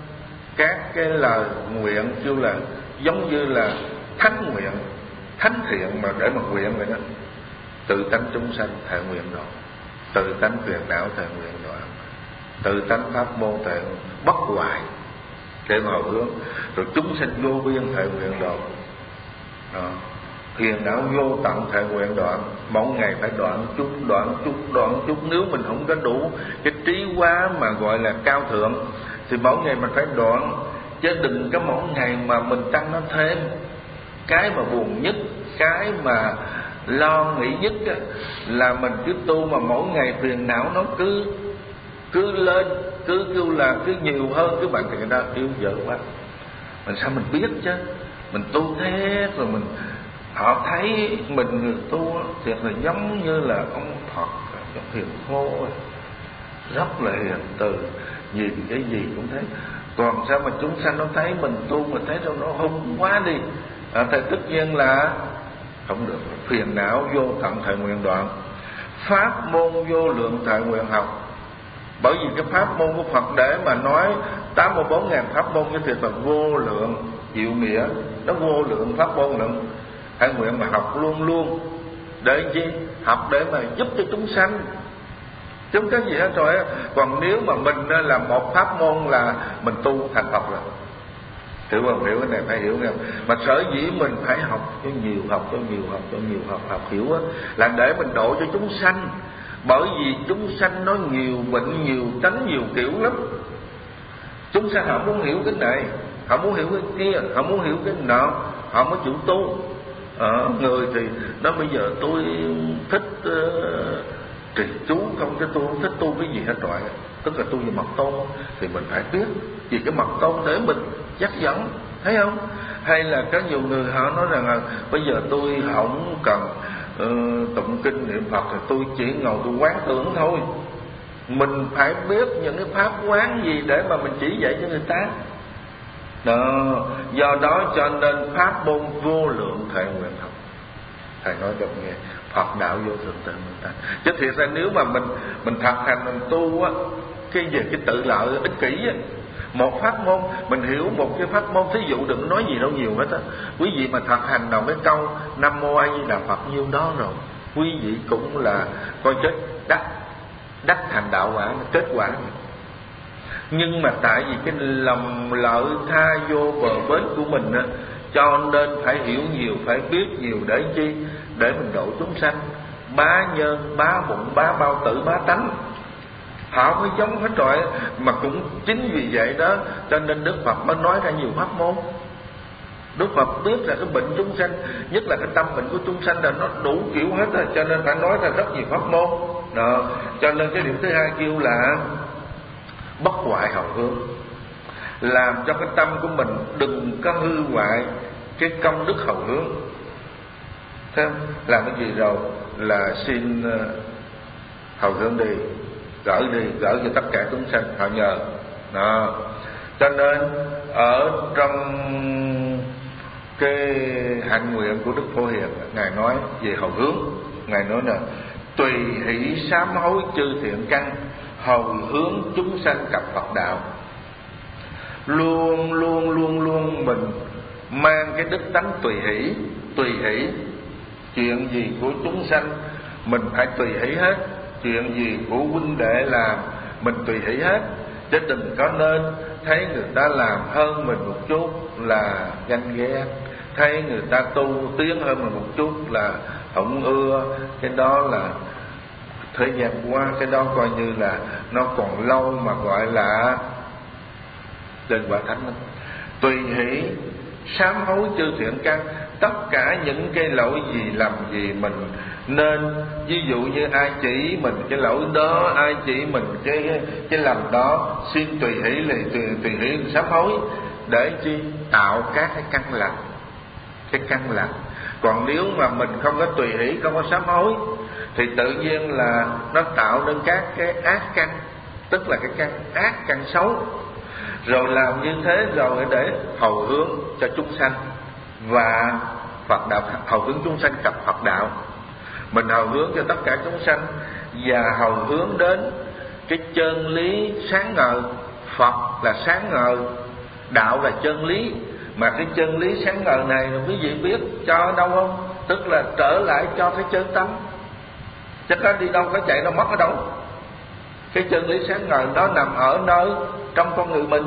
các cái lời nguyện, kêu là giống như là thánh nguyện, thánh thiện mà để mà nguyện vậy đó. Tự tánh chúng sanh thệ nguyện đoạn, tự tánh phiền não thệ nguyện đoạn, tự tánh pháp môn thệ bất hoại để mà hướng, rồi chúng sanh vô biên thệ nguyện đoạn. Đó. Phiền não vô tận thệ nguyện đoạn, mỗi ngày phải đoạn chút đoạn chút đoạn chút. Nếu mình không có đủ cái trí hóa mà gọi là cao thượng thì mỗi ngày mình phải đoạn, chứ đừng có mỗi ngày mà mình tăng nó thêm. Cái mà buồn nhất, cái mà lo nghĩ nhất á, là mình cứ tu mà mỗi ngày phiền não nó cứ cứ lên, cứ kêu là cứ nhiều hơn các bạn, thì người ta kêu dở quá. Mình sao mình biết chứ, mình tu thế rồi mình họ thấy mình người tu thiệt là giống như là ông Phật, giống hiền khô, rất là hiền từ, nhìn cái gì cũng thấy. Còn sao mà chúng sanh nó thấy mình tu mà thấy đâu nó hung quá đi, à, thì tất nhiên là không được. Phiền não vô tận thệ nguyện đoạn, pháp môn vô lượng thệ nguyện học. Bởi vì cái pháp môn của Phật để mà nói tám mươi bốn ngàn pháp môn, cái thiệt là vô lượng diệu nghĩa, nó vô lượng pháp môn lượng thệ nguyện mà học luôn luôn. Để chi? Học để mà giúp cho chúng sanh, chứ không có gì hết rồi. Còn nếu mà mình làm một pháp môn là mình tu thành Phật rồi. Hiểu không? Hiểu cái này phải hiểu không? Mà sở dĩ mình phải học cho nhiều, học cho nhiều, học cho nhiều, học học hiểu á, là để mình độ cho chúng sanh. Bởi vì chúng sanh nó nhiều bệnh, nhiều tánh, nhiều kiểu lắm. Chúng sanh họ muốn hiểu cái này, họ muốn hiểu cái kia, họ muốn hiểu cái nọ, họ mới chịu tu. Ờ, người thì nói bây giờ tôi thích uh, trì chú không, chứ tôi không thích tu cái gì hết rồi, tức là tu về mật tôn, thì mình phải biết vì cái mật tôn để mình dắt dẫn, thấy không? Hay là có nhiều người họ nói rằng là bây giờ tôi không cần uh, tụng kinh niệm Phật, thì tôi chỉ ngồi tôi quán tưởng thôi. Mình phải biết những cái pháp quán gì để mà mình chỉ dạy cho người ta. Đó, do đó cho nên pháp môn vô lượng thệ nguyện học. Thầy nói được nghe, Phật đạo vô thượng tận mình ta. Chứ thiệt ra nếu mà mình mình thật hành mình tu á, cái về cái tự lợi ích kỷ á, một pháp môn mình hiểu một cái pháp môn, thí dụ đừng nói gì đâu nhiều hết á. Quý vị mà thật hành đầu cái câu Nam Mô A Di Đà Phật nhiêu đó rồi, quý vị cũng là coi chết đắc đắc thành đạo quả, kết quả. Nhưng mà tại vì cái lòng lợi tha vô bờ bến của mình á, cho nên phải hiểu nhiều, phải biết nhiều để chi? Để mình độ chúng sanh, bá nhân, bá bụng, bá bao tử, bá tánh. Họ mới giống hết rồi. Mà cũng chính vì vậy đó, cho nên Đức Phật mới nói ra nhiều pháp môn. Đức Phật biết là cái bệnh chúng sanh, nhất là cái tâm bệnh của chúng sanh là nó đủ kiểu hết rồi, cho nên phải nói ra rất nhiều pháp môn đó. Cho nên cái điểm thứ hai kêu là bất hoại hậu hướng, làm cho cái tâm của mình đừng có hư hoại cái công đức hậu hướng. Thế làm cái gì rồi là xin hậu hướng đi, gửi đi, gửi cho tất cả chúng sanh họ nhờ đó. Cho nên ở trong cái hạnh nguyện của Đức Phổ Hiền, Ngài nói về hậu hướng. Ngài nói là tùy hỷ sám hối chư thiện căn, hầu hướng chúng sanh cập Phật đạo. Luôn luôn luôn luôn mình mang cái đức tánh tùy hỷ. Tùy hỷ, chuyện gì của chúng sanh mình phải tùy hỷ hết. Chuyện gì của huynh đệ làm mình tùy hỷ hết. Chứ đừng có nên thấy người ta làm hơn mình một chút là ganh ghét, thấy người ta tu tiến hơn mình một chút là không ưa. Cái đó là thời gian qua, cái đó coi như là nó còn lâu mà gọi là đền quả thánh. Tùy hỷ sám hối chư thiện căn, tất cả những cái lỗi gì lầm gì mình nên, ví dụ như ai chỉ mình cái lỗi đó, ai chỉ mình cái cái lầm đó, xin tùy hỷ liền tùy, tùy hỷ sám hối để chi? Tạo các cái căn lành, cái căn lành. Còn nếu mà mình không có tùy hỷ, không có sám hối thì tự nhiên là nó tạo nên các cái ác căn, tức là cái căn ác, căn xấu. Rồi làm như thế rồi để hầu hướng cho chúng sanh và Phật đạo, hầu hướng chúng sanh cập Phật đạo. Mình hầu hướng cho tất cả chúng sanh và hầu hướng đến cái chân lý sáng ngời. Phật là sáng ngời, đạo là chân lý. Mà cái chân lý sáng ngời này quý vị biết cho ở đâu không? Tức là trở lại cho cái chân tâm. Chứ có đi đâu, có chạy đâu, mất ở đâu. Cái chân lý sáng ngời đó nằm ở nơi trong con người mình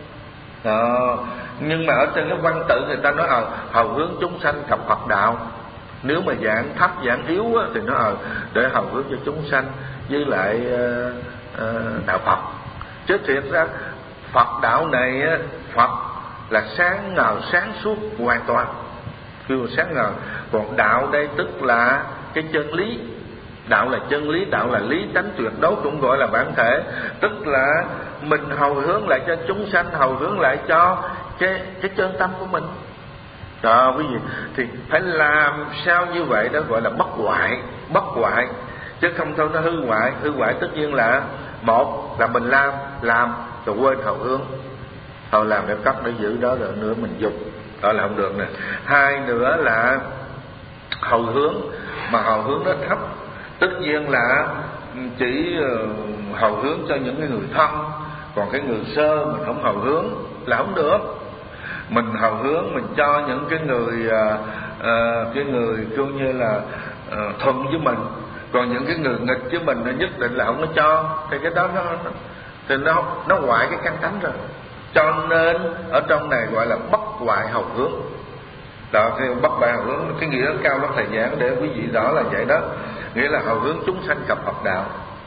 đó. Nhưng mà ở trên cái văn tự người ta nói ờ hầu hướng chúng sanh cập Phật đạo. Nếu mà dạng thấp, dạng yếu á, thì nó ờ để hầu hướng cho chúng sanh với lại uh, uh, đạo Phật. Chứ thiệt ra Phật đạo này á, Phật là sáng ngời, sáng suốt hoàn toàn, kêu là sáng ngời. Còn đạo đây tức là cái chân lý. Đạo là chân lý, đạo là lý tánh tuyệt đối, cũng gọi là bản thể. Tức là mình hầu hướng lại cho chúng sanh, hầu hướng lại cho cái, cái chân tâm của mình đó quý vị. Thì phải làm sao như vậy đó gọi là bất hoại. Bất hoại chứ không thôi nó hư hoại. Hư hoại tất nhiên là một là mình làm làm rồi quên hầu hướng, thôi làm để cất để giữ đó rồi nữa mình dùng, đó là không được nè. Hai nữa là hầu hướng mà hầu hướng nó thấp, tất nhiên là chỉ hầu hướng cho những cái người thân, còn cái người sơ mình không hầu hướng là không được. Mình hầu hướng mình cho những cái người uh, uh, cái người kêu như là uh, thuận với mình, còn những cái người nghịch với mình nhất định là không có cho. Thì cái đó nó thì nó nó hoại cái căn tánh rồi. Cho nên ở trong này gọi là bất hoại hầu hướng đó. Thì bất hoại hầu hướng cái nghĩa nó cao lắm, thầy giảng để quý vị rõ là vậy đó. Nghĩa là hầu hướng chúng sanh cập Phật đạo,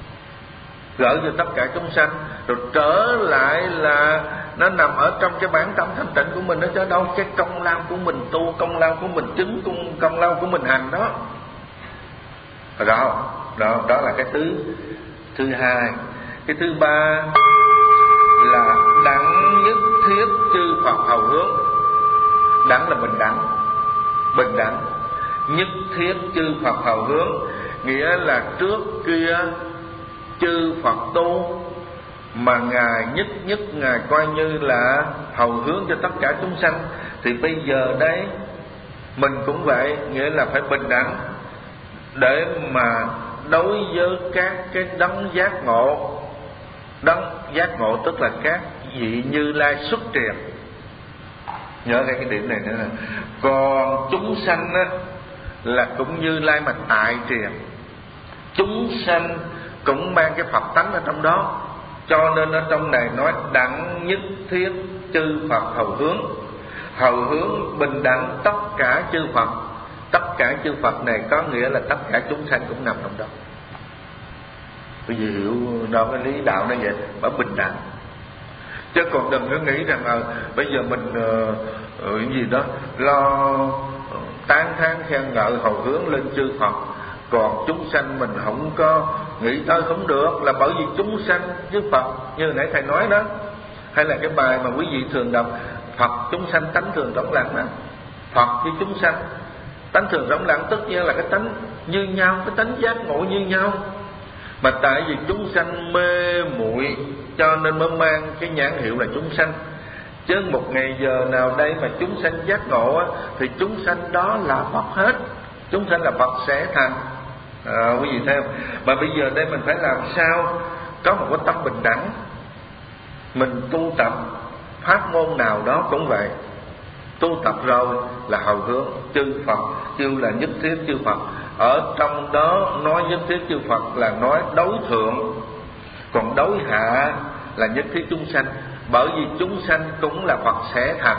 gửi cho tất cả chúng sanh, rồi trở lại là nó nằm ở trong cái bản tâm thanh tịnh của mình đó, chứ đâu cái công lao của mình tu, công lao của mình chứng, công, công lao của mình hành đó. Đó, đó, đó là cái thứ thứ hai. Cái thứ ba là đẳng nhất thiết chư Phật hầu hướng. Đẳng là bình đẳng, bình đẳng. Nhất thiết chư Phật hầu hướng nghĩa là trước kia chư Phật tu mà Ngài nhất nhất Ngài coi như là hầu hướng cho tất cả chúng sanh, thì bây giờ đây Mình cũng vậy, nghĩa là phải bình đẳng để mà đối với các cái đấng giác ngộ. Đấng giác ngộ tức là các vị Như Lai xuất truyền. Nhớ cái điểm này nữa nè. Còn chúng sanh á, là cũng Như Lai mà tại truyền. Chúng sanh cũng mang cái Phật tánh ở trong đó. Cho nên ở trong này nói đẳng nhất thiết chư Phật hầu hướng. Hầu hướng bình đẳng tất cả chư Phật. Tất cả chư Phật này có nghĩa là tất cả chúng sanh cũng nằm trong đó. Bởi vì hiểu đó cái lý đạo nó vậy, phải bình đẳng. Chứ còn đừng có nghĩ rằng à, bây giờ mình uh, uh, gì đó lo tán thán khen ngợi hầu hướng lên chư Phật, còn chúng sanh mình không có nghĩ tới không được, là bởi vì chúng sanh với Phật như nãy thầy nói đó. Hay là cái bài mà quý vị thường đọc, Phật chúng sanh tánh thường rỗng lặng đó. Phật với chúng sanh tánh thường rỗng lặng tất nhiên là cái tánh như nhau, cái tánh giác ngộ như nhau. Mà tại vì chúng sanh mê muội cho nên mới mang cái nhãn hiệu là chúng sanh. Chứ một ngày giờ nào đây mà chúng sanh giác ngộ á, thì chúng sanh đó là Phật hết. Chúng sanh là Phật sẽ thành. À, quý vị thấy không? Mà bây giờ đây mình phải làm sao có một cái tâm bình đẳng. Mình tu tập pháp môn nào đó cũng vậy. Tu tập rồi là hầu hướng chư Phật, kêu là nhất thiết chư Phật. Ở trong đó nói nhất thiết chư Phật là nói đối thượng, còn đối hạ là nhất thiết chúng sanh. Bởi vì chúng sanh cũng là Phật sẽ thành.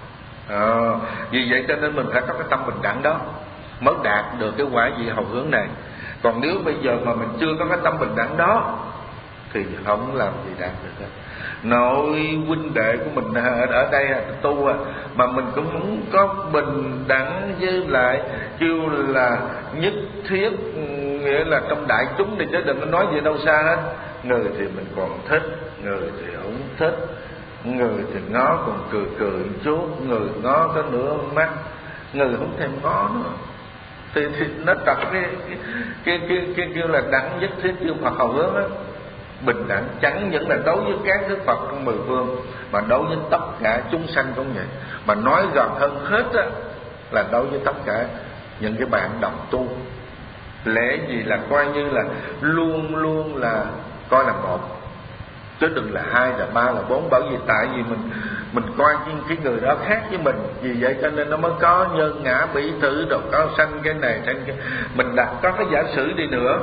à, Vì vậy cho nên mình phải có cái tâm bình đẳng đó mới đạt được cái quả vị hầu hướng này. Còn nếu bây giờ mà mình chưa có cái tâm bình đẳng đó thì không làm gì đạt được hết. Nội huynh đệ của mình ở đây tu mà mình cũng muốn có bình đẳng với lại kêu là nhất thiết, nghĩa là trong đại chúng thì chứ đừng có nói gì đâu xa hết. Người thì mình còn thích, người thì không thích, người thì ngó còn cười cười chút, người ngó có nửa mắt, người không thèm ngó nữa. Thì, thì nó trật cái cái cái cái, cái kêu là đẳng nhất thiết chư Phật hầu hướng á. Bình đẳng chẳng những là đối với các Đức Phật trong mười phương, mà đối với tất cả chúng sanh cũng vậy. Mà nói gần hơn hết á, là đối với tất cả những cái bạn đồng tu. Lẽ gì là coi như là luôn luôn là coi là một, chứ đừng là hai, là ba, là bốn. Bởi vì tại vì mình mình coi cái, cái người đó khác với mình. Vì vậy cho nên nó mới có nhân ngã bỉ tử, rồi có sanh cái này sanh cái. Mình đặt có cái giả sử đi nữa.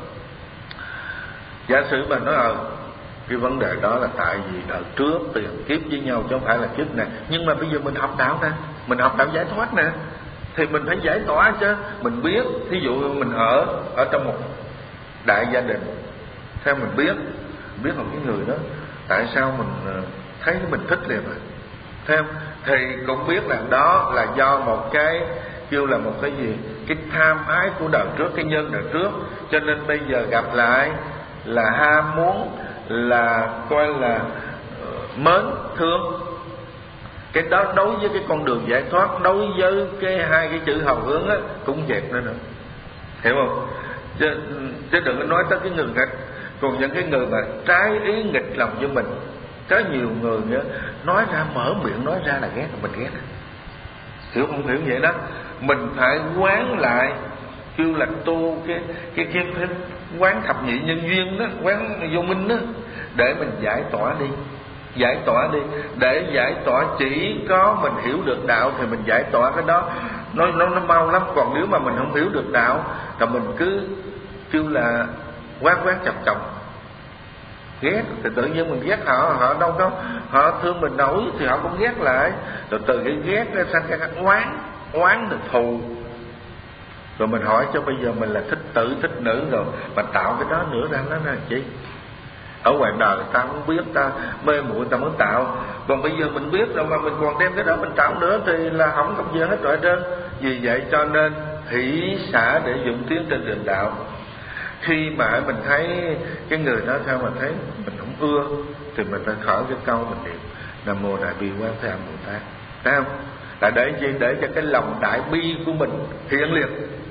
Giả sử mà nói ờ cái vấn đề đó là tại vì đời trước tiền kiếp với nhau chứ không phải là kiếp này. Nhưng mà bây giờ mình học đạo nè, mình học đạo giải thoát nè, thì mình phải giải tỏa chứ. Mình biết, thí dụ mình ở ở trong một đại gia đình, theo mình biết biết một cái người đó, tại sao mình thấy mình thích liền rồi, thấy không? Thì cũng biết là đó là do một cái kêu là một cái gì, cái tham ái của đời trước, cái nhân đời trước. Cho nên bây giờ gặp lại là ham muốn, là coi là uh, mến thương. Cái đó đối với cái con đường giải thoát, đối với cái hai cái chữ hầu hướng á, cũng dẹp nữa nữa, hiểu không? Chứ, chứ đừng có nói tới cái người nghịch. Còn những cái người mà trái ý nghịch lòng với mình, có nhiều người nữa nói ra, mở miệng nói ra là ghét, là mình ghét. Hiểu không? Hiểu vậy đó. Mình phải quán lại, kêu là tu cái cái cái, cái quán thập nhị nhân duyên đó, quán vô minh đó, để mình giải tỏa đi, giải tỏa đi. Để giải tỏa chỉ có mình hiểu được đạo thì mình giải tỏa cái đó, nó nó nó mau lắm. Còn nếu mà mình không hiểu được đạo thì mình cứ kêu là quán quán chọc chọc ghét, thì tự nhiên mình ghét họ, họ đâu có, họ thương mình nổi thì họ cũng ghét lại. Rồi từ cái ghét ra sang cái oán, oán được thù. Rồi mình hỏi cho bây giờ mình là thích tử thích nữ rồi mà tạo cái đó nữa ra nó là chi? Ở ngoài đời ta không biết, ta mê muội ta mới tạo. Còn bây giờ mình biết rồi mà mình còn đem cái đó mình tạo nữa thì là không công việc hết rồi trên. Vì vậy cho nên hỷ xả để dụng tiến trên đường đạo. Khi mà mình thấy cái người đó theo mình thấy mình không ưa thì mình phải khởi cái câu mình niệm Nam Mô Đại Bi Quán Thế Âm Bồ Tát. Thấy không? Là để gì? Để cho cái lòng đại bi của mình hiện liền.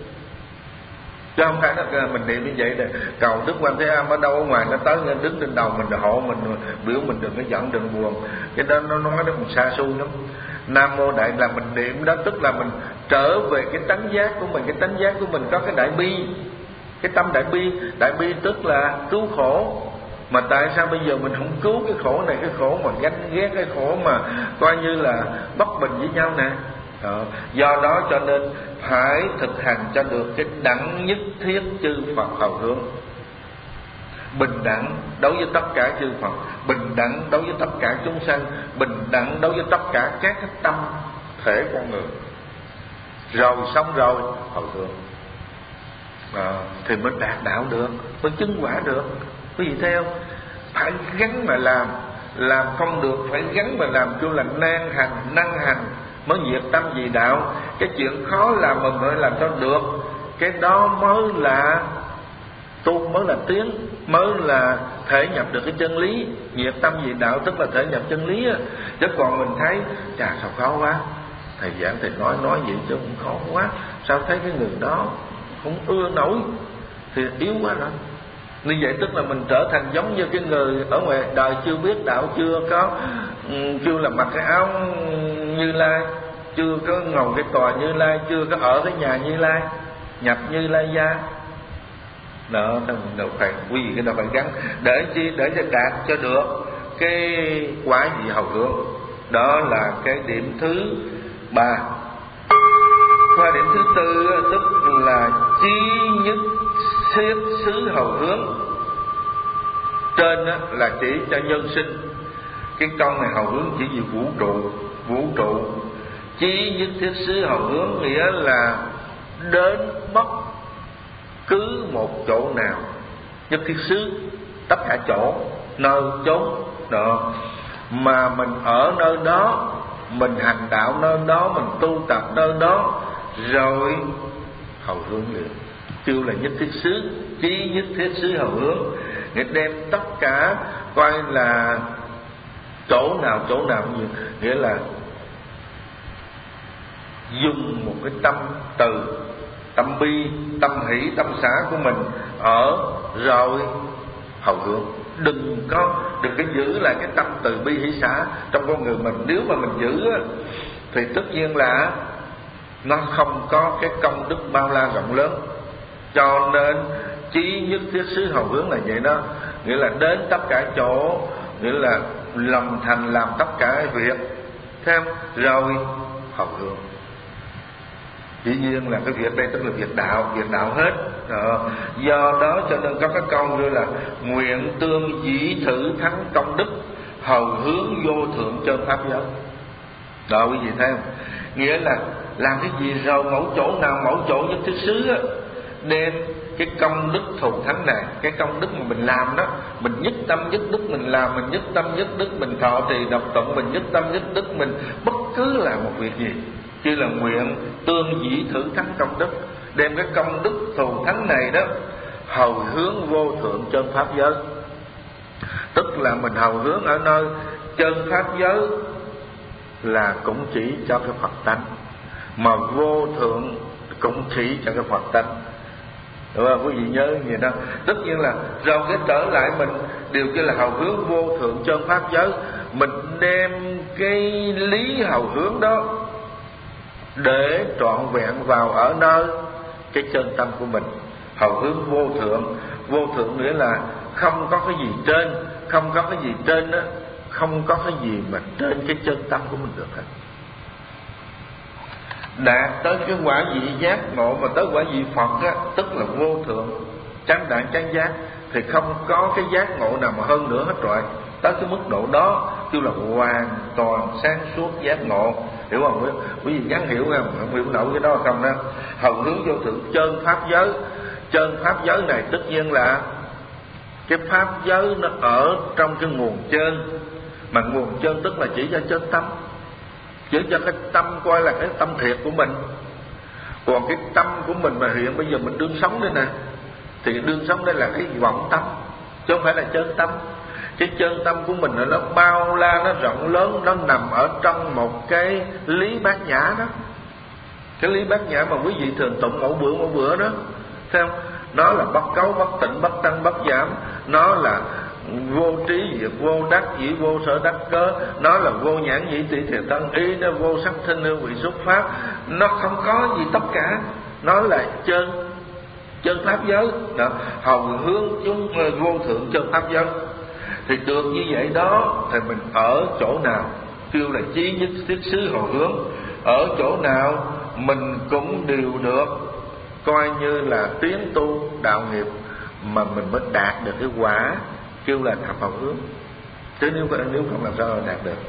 Chứ không phải là mình niệm như vậy để cầu Đức Quan Thế Âm ở đâu ở ngoài nó tới đứng trên đầu mình, hộ mình, biểu mình đừng có giận đừng buồn. Cái đó nó nói nó còn xa xôi lắm. Nam mô đại là mình niệm đó, tức là mình trở về cái tánh giác của mình. Cái tánh giác của mình có cái đại bi, cái tâm đại bi. Đại bi tức là cứu khổ. Mà tại sao bây giờ mình không cứu cái khổ này, cái khổ mà ganh ghét, cái khổ mà coi như là bất bình với nhau nè. Đó. Do đó cho nên phải thực hành cho được cái đẳng nhất thiết chư Phật hầu hướng. Bình đẳng đối với tất cả chư Phật, bình đẳng đối với tất cả chúng sanh, bình đẳng đối với tất cả các cái tâm thể con người. Rồi xong rồi hầu hướng. À, thì mới đạt đạo được, mới chứng quả được. Quý vị theo, phải gắn mà làm, làm không được phải gắn mà làm, kêu là nan hành, năng hành mới nhiệt tâm vì đạo. Cái chuyện khó làm mà mới làm cho được, cái đó mới là tu, mới là tiến, mới là thể nhập được cái chân lý. Nhiệt tâm vì đạo tức là thể nhập chân lý á. Chứ còn mình thấy chà sao khó quá, thầy giảng thầy nói nói vậy chứ cũng khó quá, sao thấy cái người đó không ưa nổi thì yếu quá rồi. Như vậy tức là mình trở thành giống như cái người ở ngoài đời chưa biết đạo, chưa có um, chưa là mặc cái áo Như Lai, chưa có ngồi cái tòa Như Lai, chưa có ở cái nhà Như Lai, nhập Như Lai gia. Đó, đâu phải quý vị cái đâu phải gắn để chi, để cho đạt cho được cái quả vị hầu hướng. Đó là cái điểm thứ ba. Qua điểm thứ tư tức là chí nhất thiết xứ hầu hướng. Trên là chỉ cho nhân sinh, cái công này hầu hướng chỉ về vũ trụ, vũ trụ. Chí nhất thiết xứ hầu hướng nghĩa là đến bất cứ một chỗ nào. Nhất thiết xứ tất cả chỗ, nơi chốn đó mà mình ở nơi đó, mình hành đạo nơi đó, mình tu tập nơi đó, rồi hầu hướng liền. Kêu là nhất thiết xứ, chí nhất thiết xứ hầu hướng. Nghĩa đem tất cả coi là chỗ nào chỗ nào cũng như, nghĩa là dùng một cái tâm từ, tâm bi, tâm hỷ, tâm xả của mình ở rồi hầu hướng. Đừng có đừng có giữ lại cái tâm từ bi hỷ xả trong con người mình. Nếu mà mình giữ thì tất nhiên là nó không có cái công đức bao la rộng lớn. Cho nên chí nhất thiết xứ hầu hướng là vậy đó, nghĩa là đến tất cả chỗ, nghĩa là lòng thành làm tất cả việc thêm rồi hầu hướng. Dĩ nhiên là cái việc đây tức là việc đạo, việc đạo hết. Đó. Do đó cho nên có cái câu như là nguyện tương dĩ thử thắng công đức, hầu hướng vô thượng chân pháp giới. Đó quý vị thấy không? Nghĩa là làm cái gì rồi mẫu chỗ nào mẫu chỗ nhất thiết xứ á, đem cái công đức thù thắng này, cái công đức mà mình làm đó, mình nhất tâm nhất đức mình làm, mình nhất tâm nhất đức mình thọ trì độc tụng, mình nhất tâm nhất đức mình bất cứ là một việc gì, chứ là nguyện tương dĩ thử thắng công đức, đem cái công đức thù thắng này đó hầu hướng vô thượng chân pháp giới. Tức là mình hầu hướng ở nơi chân pháp giới là cũng chỉ cho cái Phật tánh, mà vô thượng cũng chỉ cho cái Phật tánh. Đúng không? Quý vị nhớ gì đó. Tất nhiên là rồi cái trở lại mình điều kia là hầu hướng vô thượng chân pháp giới. Mình đem cái lý hầu hướng đó để trọn vẹn vào ở nơi cái chân tâm của mình. Hầu hướng vô thượng, vô thượng nghĩa là không có cái gì trên, không có cái gì trên đó, không có cái gì mà trên cái chân tâm của mình được hết. Đạt tới cái quả vị giác ngộ mà tới quả vị Phật á, tức là vô thượng chánh đẳng chánh giác, thì không có cái giác ngộ nào mà hơn nữa hết rồi. Tới cái mức độ đó kêu là hoàn toàn sáng suốt giác ngộ. Hiểu không? Quý vị gắn hiểu không? Không hiểu nổi cái đó không đó. Hầu hướng vô thượng chân pháp giới. Chân pháp giới này tất nhiên là cái pháp giới nó ở trong cái nguồn chân, mà nguồn chân tức là chỉ cho chân tâm, chỉ cho cái tâm coi là cái tâm thiệt của mình. Còn cái tâm của mình mà hiện bây giờ mình đương sống đây nè, thì đương sống đây là cái vọng tâm, chứ không phải là chân tâm. Cái chân tâm của mình nó bao la, nó rộng lớn, nó nằm ở trong một cái lý bát nhã đó. Cái lý bát nhã mà quý vị thường tụng mỗi bữa mỗi bữa đó, thấy không? Nó là bất cấu, bất tịnh, bất tăng, bất giảm. Nó là vô trí diệt vô, đắc dĩ vô sở đắc cớ, nó là vô nhãn nhĩ tỷ thiệt thân ý, nó vô sắc thinh hương vị xúc pháp, nó không có gì tất cả, nó là chân chân pháp giới đó, hầu hướng chúng vô thượng chân pháp giới. Thì được như vậy đó thì mình ở chỗ nào kêu là chí nhất thiết xứ hầu hướng, ở chỗ nào mình cũng đều được coi như là tiến tu đạo nghiệp mà mình mới đạt được cái quả kêu là thập hầu hướng. Chứ nếu nếu không làm sao mà đạt được.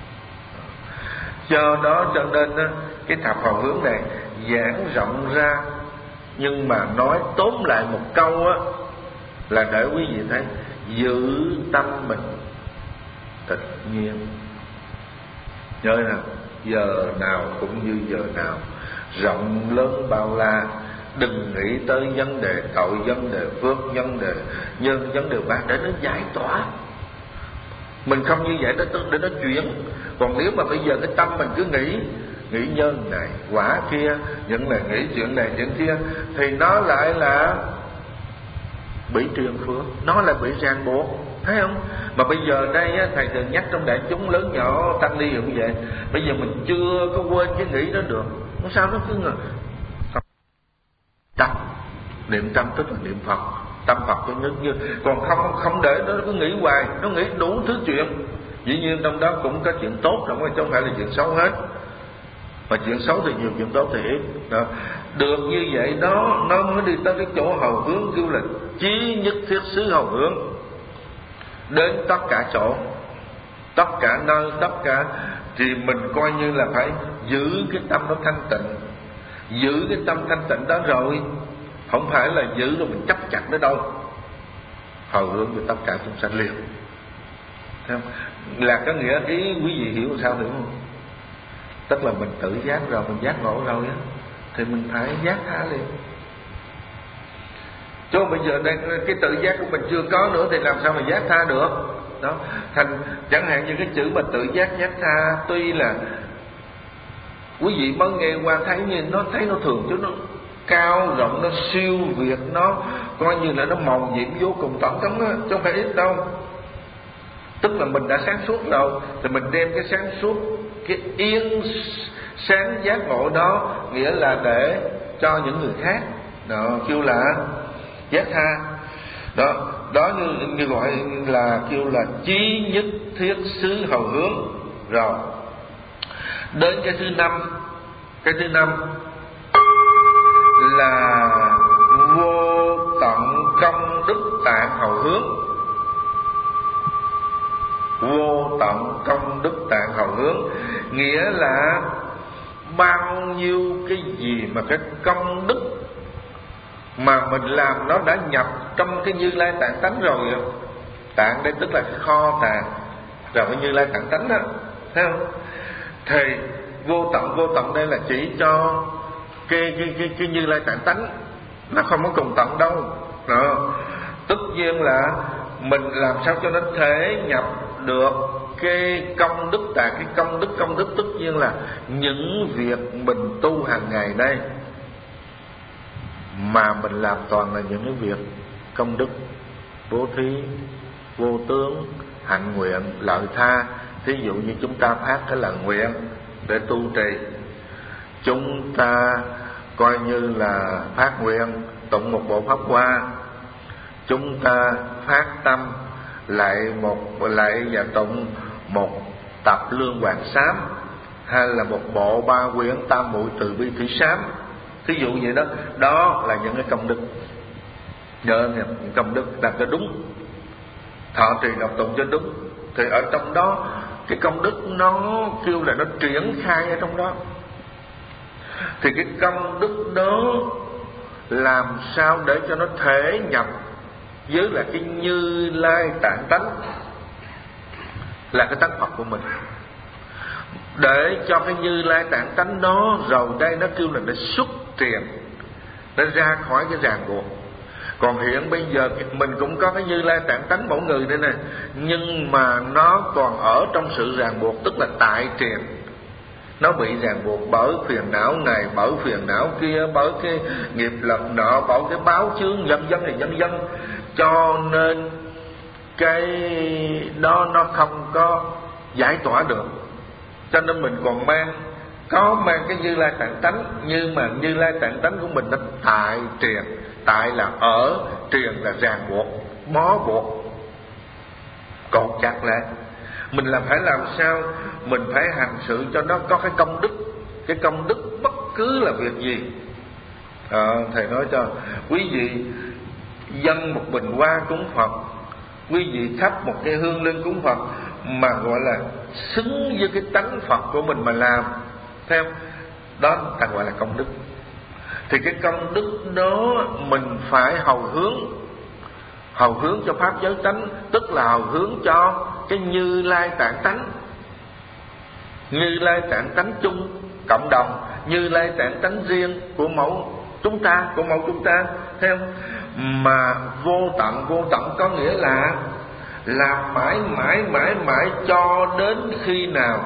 Do đó cho nên cái thập hầu hướng này giảng rộng ra, nhưng mà nói tóm lại một câu á, là để quý vị thấy giữ tâm mình tự nhiên. Nhớ nè, giờ nào cũng như giờ nào, rộng lớn bao la, đừng nghĩ tới vấn đề tội, vấn đề phước, vấn đề nhân, vấn đề bác để nó giải tỏa. Mình không như vậy để, để nó chuyển. Còn nếu mà bây giờ cái tâm mình cứ nghĩ nghĩ nhân này, quả kia, những là nghĩ chuyện này chuyện kia, thì nó lại là bị truyền phước, nó là bị ràng buộc, thấy không? Mà bây giờ đây á, thầy thường nhắc trong đại chúng lớn nhỏ tăng ni cũng vậy. Bây giờ mình chưa có quên cái nghĩ đó được, sao nó cứ ngờ tâm, niệm tâm tức là niệm Phật, tâm Phật cho nhất như, còn không không để nó cứ nghĩ hoài, nó nghĩ đủ thứ chuyện. Dĩ nhiên trong đó cũng có chuyện tốt, không không phải là chuyện xấu hết, mà chuyện xấu thì nhiều, chuyện tốt thì ít đó. Được như vậy đó, nó mới đi tới cái chỗ hầu hướng kêu là chí nhất thiết xứ hầu hướng, đến tất cả chỗ, tất cả nơi, tất cả, thì mình coi như là phải giữ cái tâm nó thanh tịnh. Giữ cái tâm thanh tịnh đó rồi, không phải là giữ rồi mình chấp chặt nó đâu, hầu hướng cho tất cả chúng sanh liền. Thấy không? Là có nghĩa ý quý vị hiểu sao, hiểu không? Tức là mình tự giác rồi, mình giác ngộ rồi á, thì mình phải giác tha liền. Chứ bây giờ đây, cái tự giác của mình chưa có nữa thì làm sao mà giác tha được đó. Thành chẳng hạn như cái chữ mà tự giác giác tha, tuy là quý vị mới nghe qua thấy như nó thấy nó thường, chứ nó cao rộng, nó siêu việt, nó coi như là nó màu nhiệm vô cùng tổng thống đó, chứ không phải ít đâu. Tức là mình đã sáng suốt rồi, thì mình đem cái sáng suốt, cái yên sáng giác ngộ đó, nghĩa là để cho những người khác đó, kêu là giác tha đó. Đó như, như gọi là kêu là chí nhất thiết xứ hầu hướng. Rồi đến cái thứ năm, cái thứ năm là vô tận công đức tạng hầu hướng. Vô tận công đức tạng hầu hướng nghĩa là bao nhiêu cái gì mà cái công đức mà mình làm nó đã nhập trong cái Như Lai tạng tánh rồi. Tạng đây tức là cái kho tàng, rồi cái Như Lai tạng tánh đó, thấy không? Thì vô tận, vô tận đây là chỉ cho cái cái cái, cái Như Lai tạng tánh, nó không có cùng tận đâu đó. Tất nhiên là mình làm sao cho nó thể nhập được cái công đức tạng. Cái công đức, công đức tất nhiên là những việc mình tu hàng ngày đây mà mình làm toàn là những cái việc công đức, bố thí, vô tướng, hạnh nguyện, lợi tha. Thí dụ như chúng ta phát cái lời nguyện để tu trì, chúng ta coi như là phát nguyện tụng một bộ pháp hoa, chúng ta phát tâm lại một lại và tụng một tập lương hoàng sám, hay là một bộ ba quyển tam muội từ bi thủy sám, thí dụ vậy đó. Đó là những cái công đức. Nhớ nghe, những công đức đặt cho đúng, thọ trì đọc tụng cho đúng, thì ở trong đó cái công đức nó kêu là nó triển khai ở trong đó. Thì cái công đức đó làm sao để cho nó thể nhập với là cái Như Lai tạng tánh, là cái tánh Phật của mình, để cho cái Như Lai tạng tánh đó rồi đây nó kêu là nó xuất truyền, nó ra khỏi cái ràng buộc. Còn hiện bây giờ mình cũng có cái Như Lai tạng tánh mỗi người đây nè, nhưng mà nó còn ở trong sự ràng buộc, tức là tại truyền. Nó bị ràng buộc bởi phiền não này, bởi phiền não kia, bởi cái nghiệp lực nọ, bởi cái báo chướng vân vân này vân vân. Cho nên cái đó nó không có giải tỏa được, cho nên mình còn mang có mang cái Như Lai Tạng tánh, nhưng mà Như Lai Tạng tánh của mình nó tại triền, tại là ở, triền là ràng buộc, bó buộc, cột chặt lại. Mình làm phải làm sao mình phải hành sự cho nó có cái công đức. Cái công đức bất cứ là việc gì, à, thầy nói cho quý vị dâng một bình hoa cúng Phật, quý vị thắp một cái hương lên cúng Phật mà gọi là xứng với cái tánh Phật của mình mà làm theo đó, ta gọi là công đức. Thì cái công đức đó mình phải hầu hướng, hầu hướng cho pháp giới tánh, tức là hầu hướng cho cái Như Lai Tạng tánh, Như Lai Tạng tánh chung cộng đồng, Như Lai Tạng tánh riêng của mẫu chúng ta, của mẫu chúng ta theo. Mà vô tận, vô tận có nghĩa là làm mãi mãi mãi mãi cho đến khi nào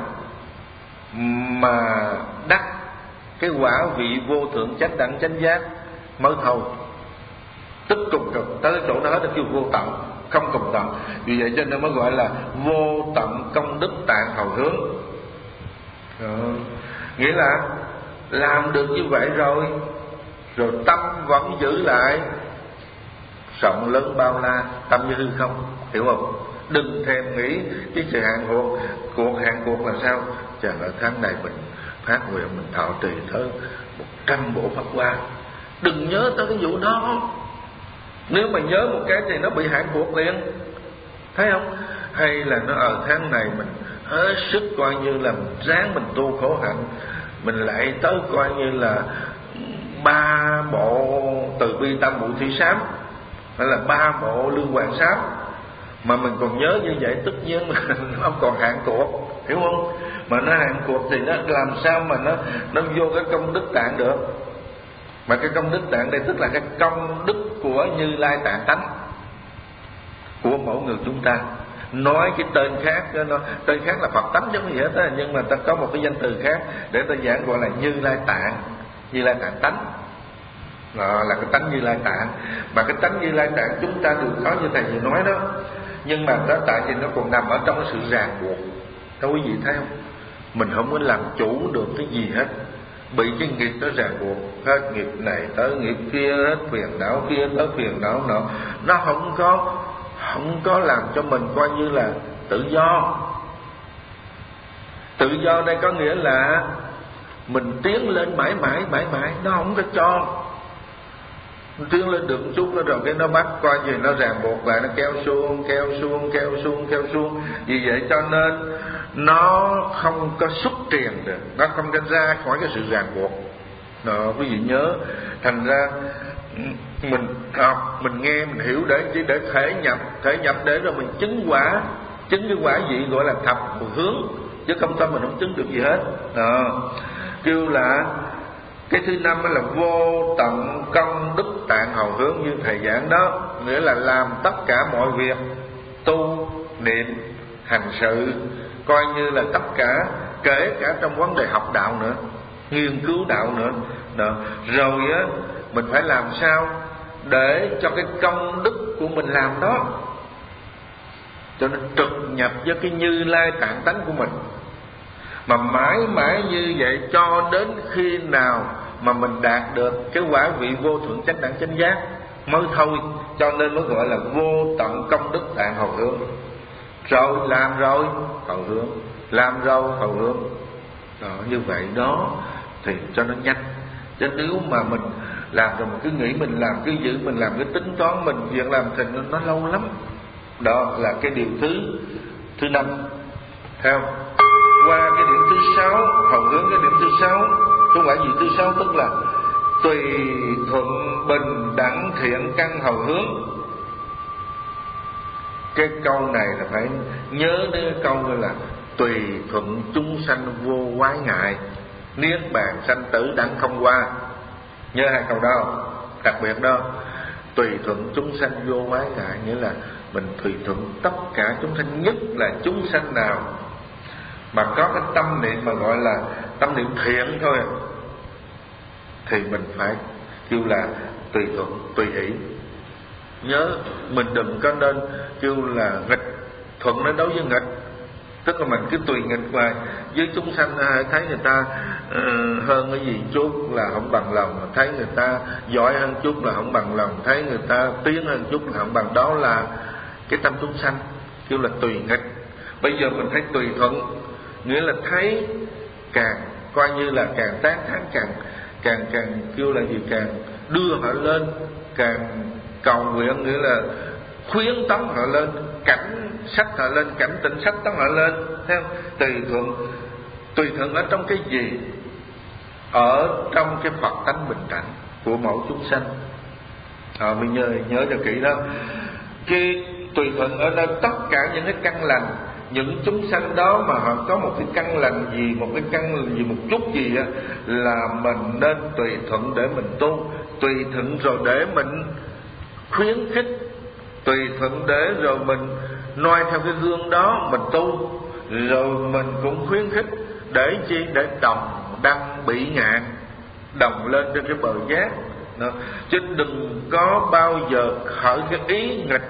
mà đắc cái quả vị vô thượng chánh đẳng chánh giác mới thôi. Tức cùng cực tới chỗ đó nó kêu vô tận, không cùng tận. Vì vậy cho nên mới gọi là vô tận công đức tạng hầu hướng. Đó. Nghĩa là làm được như vậy rồi, rồi tâm vẫn giữ lại rộng lớn bao la, tâm như hư không, hiểu không? Đừng thèm nghĩ cái sự hạn cuộc. Cuộc hạn cuộc là sao? Chà, ở tháng này mình phát nguyện mình thọ trì tới một trăm bộ pháp hoa. Đừng nhớ tới cái vụ đó. Nếu mà nhớ một cái thì nó bị hạn cuộc liền, thấy không? Hay là nó ở tháng này mình hết sức coi như là mình ráng mình tu khổ hạnh, mình lại tới coi như là ba bộ từ bi tâm bộ thủy sám, hay là ba bộ lương hoàng sám, mà mình còn nhớ như vậy, tất nhiên mà nó còn hạn cuộc, hiểu không? Mà nó hạn cuộc thì nó làm sao mà nó nó vô cái công đức tạng được? Mà cái công đức tạng đây tức là cái công đức của Như Lai Tạng tánh, của mỗi người chúng ta. Nói cái tên khác, nó tên khác là Phật tánh giống như vậy đó, nhưng mà ta có một cái danh từ khác để ta giảng gọi là Như Lai Tạng, Như Lai Tạng tánh. Đó là cái tánh Như Lai Tạng. Mà cái tánh Như Lai Tạng chúng ta được có như thầy vừa nói đó, nhưng mà đó tại vì nó còn nằm ở trong cái sự ràng buộc. Các quý vị thấy không? Mình không có làm chủ được cái gì hết, bị cái nghiệp nó ràng buộc, hết nghiệp này tới nghiệp kia, hết phiền não kia tới phiền não nọ, nó không có không có làm cho mình coi như là tự do. Tự do đây có nghĩa là mình tiến lên mãi mãi mãi mãi, nó không có cho tiến lên được một chút nữa rồi cái nó bắt coi gì nó ràng buộc lại, nó kéo xuống kéo xuống kéo xuống kéo xuống. Vì vậy cho nên nó không có xuất truyền được, nó không có ra khỏi cái sự ràng buộc. Đó, quý vị nhớ. Thành ra mình học, mình nghe, mình hiểu để chỉ để thể nhập, thể nhập để rồi mình chứng quả, chứng cái quả gì gọi là thập hướng, chứ không tâm mình không chứng được gì hết. Đó, kêu là cái thứ năm là vô tận công đức tạng hầu hướng như thầy giảng đó, nghĩa là làm tất cả mọi việc tu niệm hành sự, coi như là tất cả, kể cả trong vấn đề học đạo nữa, nghiên cứu đạo nữa. Đó. Rồi á mình phải làm sao để cho cái công đức của mình làm đó cho nó trực nhập với cái Như Lai Tạng tánh của mình, mà mãi mãi như vậy cho đến khi nào mà mình đạt được cái quả vị vô thượng chánh đẳng chánh giác mới thôi. Cho nên mới gọi là vô tận công đức tạng hầu hướng. Rồi làm rồi hầu hướng, làm rồi hầu hướng. Đó, như vậy đó thì cho nó nhanh. Chứ nếu mà mình làm rồi mình cứ nghĩ mình làm, cứ giữ mình làm cái tính toán mình việc làm thì nó, nó lâu lắm. Đó là cái điều thứ thứ năm. Theo qua cái điểm thứ sáu, hầu hướng cái điểm thứ sáu, không phải gì thứ sáu, tức là tùy thuận bình đẳng thiện căn hầu hướng. Cái câu này là phải nhớ đến cái câu là tùy thuận chúng sanh vô quái ngại, niết bàn sanh tử đẳng không qua. Nhớ hai câu đó đặc biệt đó. Tùy thuận chúng sanh vô quái ngại nghĩa là mình tùy thuận tất cả chúng sanh, nhất là chúng sanh nào mà có cái tâm niệm mà gọi là tâm niệm thiện thôi thì mình phải kêu là tùy thuận, tùy hỷ. Nhớ mình đừng có nên kêu là nghịch thuận nó đối với nghịch, tức là mình cứ tùy nghịch hoài. Với chúng sanh thấy người ta uh, hơn cái gì chút là không bằng lòng, thấy người ta giỏi hơn chút là không bằng lòng, thấy người ta tiến hơn chút là không bằng. Đó là cái tâm chúng sanh kêu là tùy nghịch. Bây giờ mình thấy tùy thuận, nghĩa là thấy càng coi như là càng tán thán, càng càng càng kêu là gì, càng đưa họ lên, càng cầu nguyện, nghĩa là khuyến tấn họ lên, cảnh sách họ lên, cảnh tỉnh sách tấn họ lên, thấy không? Tùy thuận, tùy thuận ở trong cái gì? Ở trong cái Phật tánh bình đẳng của mỗi chúng sanh. À, mình nhớ nhớ cho kỹ đó. Cái tùy thuận ở đây tất cả những cái căn lành, những chúng sanh đó mà họ có một cái căn lành gì, một cái căn gì, một chút gì á, là mình nên tùy thuận để mình tu, tùy thuận rồi để mình khuyến khích, tùy thuận để rồi mình noi theo cái gương đó mình tu, rồi mình cũng khuyến khích để chi? Để đồng đăng bỉ ngạn, đồng lên trên cái bờ giác đó. Chứ đừng có bao giờ khởi cái ý nghịch.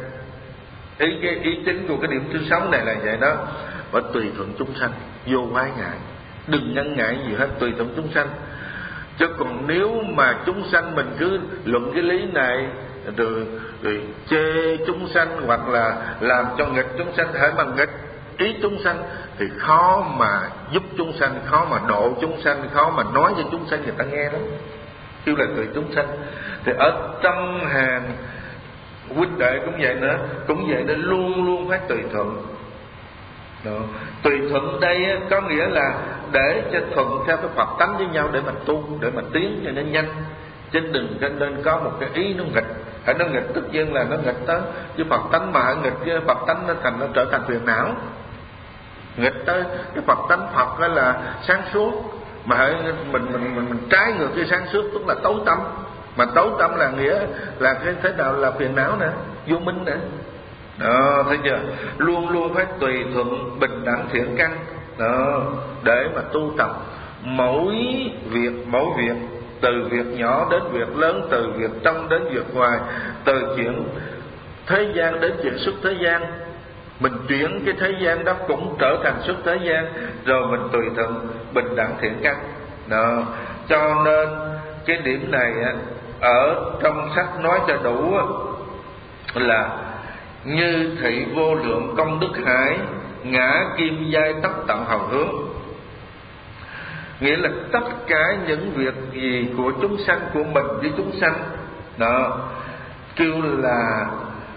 Ý cái ý chính của cái điểm thứ sáu này là vậy đó. Phải tùy thuận chúng sanh, vô quái ngại, đừng nhân ngại gì hết, tùy thuận chúng sanh. Chứ còn nếu mà chúng sanh mình cứ luận cái lý này rồi, rồi chê chúng sanh, hoặc là làm cho nghịch chúng sanh, hễ mà nghịch ý chúng sanh thì khó mà giúp chúng sanh, khó mà độ chúng sanh, khó mà nói cho chúng sanh người ta nghe đó. Kêu là tùy chúng sanh. Thì ở trong hàng huynh đệ cũng vậy nữa, cũng vậy, nên luôn luôn phải tùy thuận. Đó. Tùy thuận đây có nghĩa là để cho thuận theo cái Phật tánh với nhau để mà tu, để mà tiến cho nó nhanh. Chứ đừng cho nên có một cái ý nó nghịch. Hãy nó nghịch tất nhiên là nó nghịch tới, chứ Phật tánh mà nghịch với Phật tánh nó thành nó trở thành phiền não. Nghịch tới cái Phật tánh Phật đó là sáng suốt, mà hãy mình mình mình, mình trái ngược cái sáng suốt, tức là tối tâm. Mà tối tâm là nghĩa là cái thế nào là phiền não nè, vô minh nè. Đó, thấy chưa? Luôn luôn phải tùy thuận bình đẳng thiện căn đó, để mà tu tập. Mỗi việc mỗi việc, từ việc nhỏ đến việc lớn, từ việc trong đến việc ngoài, từ chuyện thế gian đến chuyện xuất thế gian, mình chuyển cái thế gian đó cũng trở thành xuất thế gian, rồi mình tùy thuận bình đẳng thiện căn đó. Cho nên cái điểm này ở trong sách nói cho đủ là như thị vô lượng công đức hải, ngã kim giai tất tận hầu hướng. Nghĩa là tất cả những việc gì của chúng sanh, của mình với chúng sanh đó, kêu là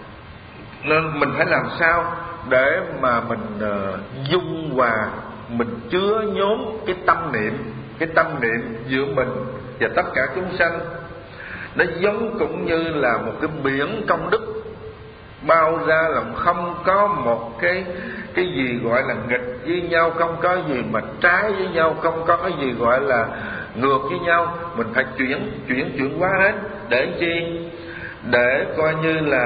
nên mình phải làm sao để mà mình uh, dung hòa, mình chứa nhóm cái tâm niệm, cái tâm niệm giữa mình và tất cả chúng sanh. Nó giống cũng như là một cái biển công đức bao ra, là không có một cái cái gì gọi là nghịch với nhau, không có gì mà trái với nhau, không có cái gì gọi là ngược với nhau. Mình phải chuyển chuyển chuyển hóa hết. Để chi? Để coi như là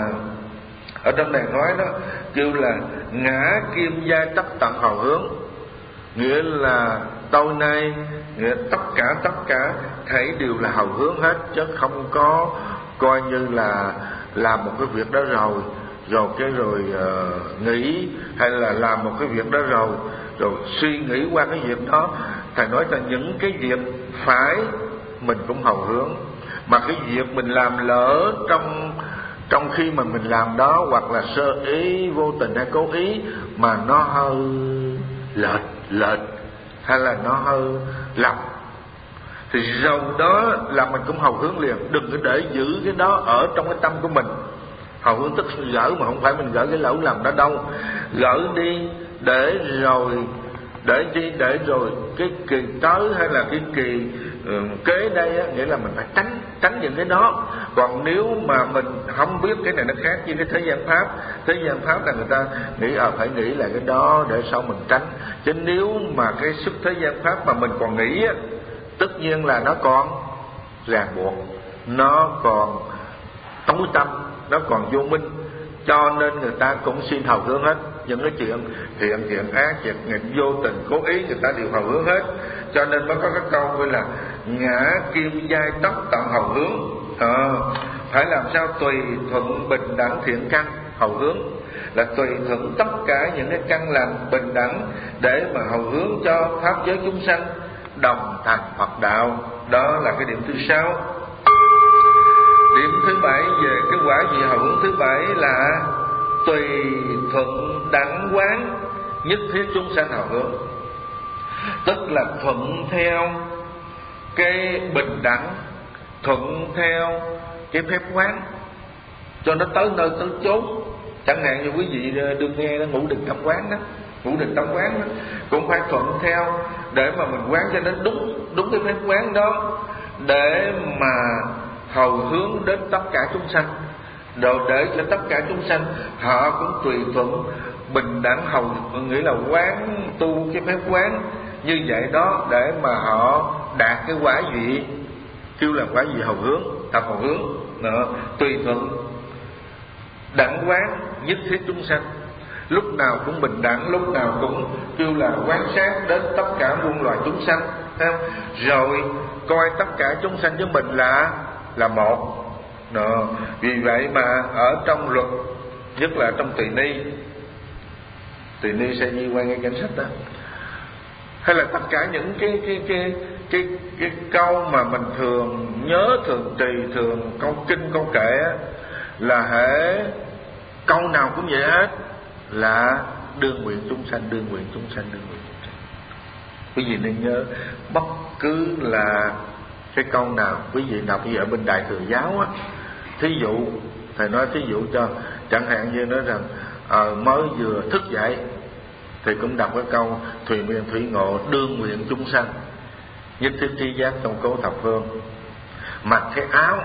ở trong này nói đó, kêu là ngã kim giai tất tận hầu hướng. Nghĩa là tối nay nghĩa tất cả tất cả thảy đều là hầu hướng hết, chứ không có coi như là làm một cái việc đó rồi rồi cái rồi uh, nghĩ, hay là làm một cái việc đó rồi rồi suy nghĩ qua cái việc đó. Thầy nói là những cái việc phải mình cũng hầu hướng, mà cái việc mình làm lỡ trong trong khi mà mình làm đó, hoặc là sơ ý, vô tình hay cố ý, mà nó hơi lệch lệch hay là nó hơi lầm, thì dầu đó là mình cũng hầu hướng liền. Đừng có để giữ cái đó ở trong cái tâm của mình. Hầu hướng tức gỡ, mà không phải mình gỡ cái lỗi lầm đó đâu. Gỡ đi để rồi để chi để rồi cái kỳ tới hay là cái kỳ uh, kế đây á, nghĩa là mình phải tránh tránh những cái đó. Còn nếu mà mình không biết, cái này nó khác với cái thế gian pháp. Thế gian pháp là người ta nghĩ à, phải nghĩ là cái đó để sau mình tránh. Chứ nếu mà cái sức thế gian pháp mà mình còn nghĩ á, tất nhiên là nó còn ràng buộc, nó còn tối tâm, nó còn vô minh. Cho nên người ta cũng xin hầu hướng hết. Những cái chuyện thiện, thiện ác, việc nghịch, vô tình, cố ý, người ta đều hầu hướng hết. Cho nên mới có cái câu gọi là ngã kim giai tất tận hầu hướng. à, phải làm sao tùy thuận bình đẳng thiện căn hầu hướng, là tùy thuận tất cả những cái căn lành bình đẳng để mà hầu hướng cho pháp giới chúng sanh đồng thành Phật đạo. Đó là cái điểm thứ sáu. Điểm thứ bảy về cái quả vị hầu hướng thứ bảy là tùy thuận đẳng quán nhất thiết chúng sanh hầu hướng, tức là thuận theo cái bình đẳng, thuận theo cái phép quán cho nó tới nơi tới chốn. Chẳng hạn như quý vị đừng nghe nó ngũ định tâm quán đó, ngũ định tâm quán đó cũng phải thuận theo để mà mình quán cho nó đúng đúng cái phép quán đó, để mà hầu hướng đến tất cả chúng sanh, rồi để cho tất cả chúng sanh họ cũng tùy thuận bình đẳng hầu, nghĩa là quán tu cái phép quán như vậy đó, để mà họ đạt cái quả vị kêu là quả vị hầu hướng, tập hầu hướng đó, tùy thuận đẳng quán nhất thiết chúng sanh, lúc nào cũng bình đẳng, lúc nào cũng kêu là quán sát đến tất cả muôn loài chúng sanh, thấy không? Rồi coi tất cả chúng sanh với mình là là một đó. Vì vậy mà ở trong luật, nhất là trong Tỳ Ni, Tỳ Ni sẽ di quan ngay danh sách đó, hay là tất cả những cái cái cái cái cái câu mà mình thường nhớ, thường trì, thường câu kinh, câu kệ á, là hễ câu nào cũng vậy hết, là đương nguyện chúng sanh, đương nguyện chúng sanh, đương nguyện chúng sanh. Quý vị nên nhớ, bất cứ là cái câu nào quý vị đọc như ở bên Đại Thừa Giáo á, thí dụ thầy nói thí dụ cho, chẳng hạn như nói rằng ờ, mới vừa thức dậy thì cũng đọc cái câu thùy miên thủy ngộ đương nguyện chúng sanh nhất thiết tri giác trong cố thập phương. Mặc cái áo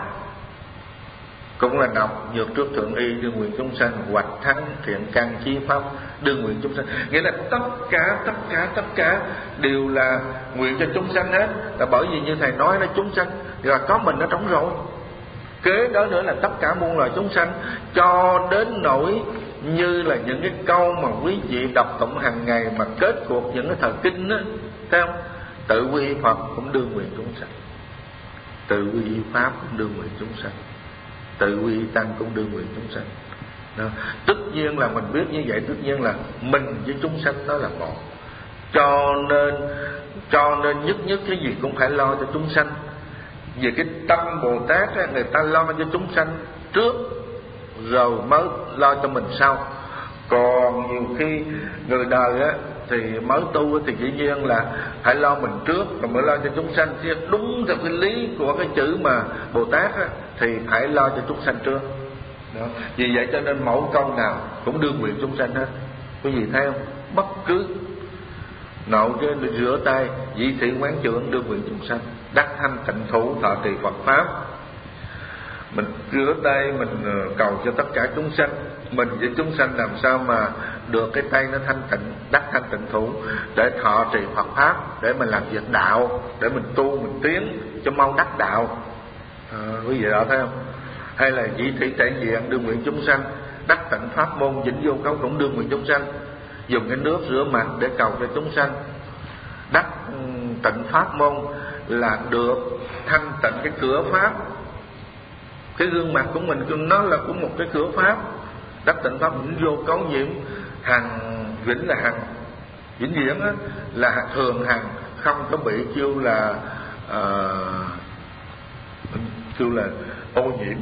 cũng là đọc nhược trước thượng y đương nguyện chúng sanh, hoạch thắng thiện căn chí pháp đương nguyện chúng sanh. Nghĩa là tất cả tất cả tất cả đều là nguyện cho chúng sanh hết, là bởi vì như thầy nói là chúng sanh rồi có mình ở trong rồi, kế đó nữa là tất cả muôn loài chúng sanh, cho đến nỗi như là những cái câu mà quý vị đọc tụng hàng ngày mà kết cuộc những cái thời kinh á, thấy không? Tự quy y Phật cũng đương nguyện chúng sanh, tự quy y Pháp cũng đương nguyện chúng sanh, tự quy y Tăng cũng đương nguyện chúng sanh đó. Tất nhiên là mình biết như vậy, tất nhiên là mình với chúng sanh đó là một, cho nên cho nên nhất nhất cái gì cũng phải lo cho chúng sanh. Về cái tâm Bồ Tát á, người ta lo cho chúng sanh trước rồi mới lo cho mình sau. Còn nhiều khi người đời á thì mới tu thì dĩ nhiên là phải lo mình trước rồi mới lo cho chúng sanh. Chứ đúng theo cái lý của cái chữ mà Bồ Tát á, thì phải lo cho chúng sanh trước đó. Vì vậy cho nên mẫu câu nào cũng đương nguyện chúng sanh hết. Quý vị thấy không? Bất cứ nậu cái rửa tay vị thị quán trưởng đương nguyện chúng sanh, đắc thanh tịnh thủ thọ trì Phật pháp. Mình rửa tay mình cầu cho tất cả chúng sanh, mình với chúng sanh làm sao mà được cái tay nó thanh tịnh, đắc thanh tịnh thủ để thọ trì Phật pháp, để mình làm việc đạo, để mình tu mình tiến cho mau đắc đạo. À, quý vị đã thấy không? Hay là vị thị trải diện đương nguyện chúng sanh, đắc tịnh pháp môn vĩnh vô cấu cũng đương nguyện chúng sanh, dùng cái nước rửa mặt để cầu cho chúng sanh. Đắc tịnh pháp môn là được thanh tịnh cái cửa pháp, cái gương mặt của mình nó là cũng một cái cửa pháp. Đắc tịnh pháp vĩnh vô cấu nhiễm, hằng vĩnh là hằng vĩnh viễn á, là thường hằng, không có bị kêu là uh, kêu là ô nhiễm.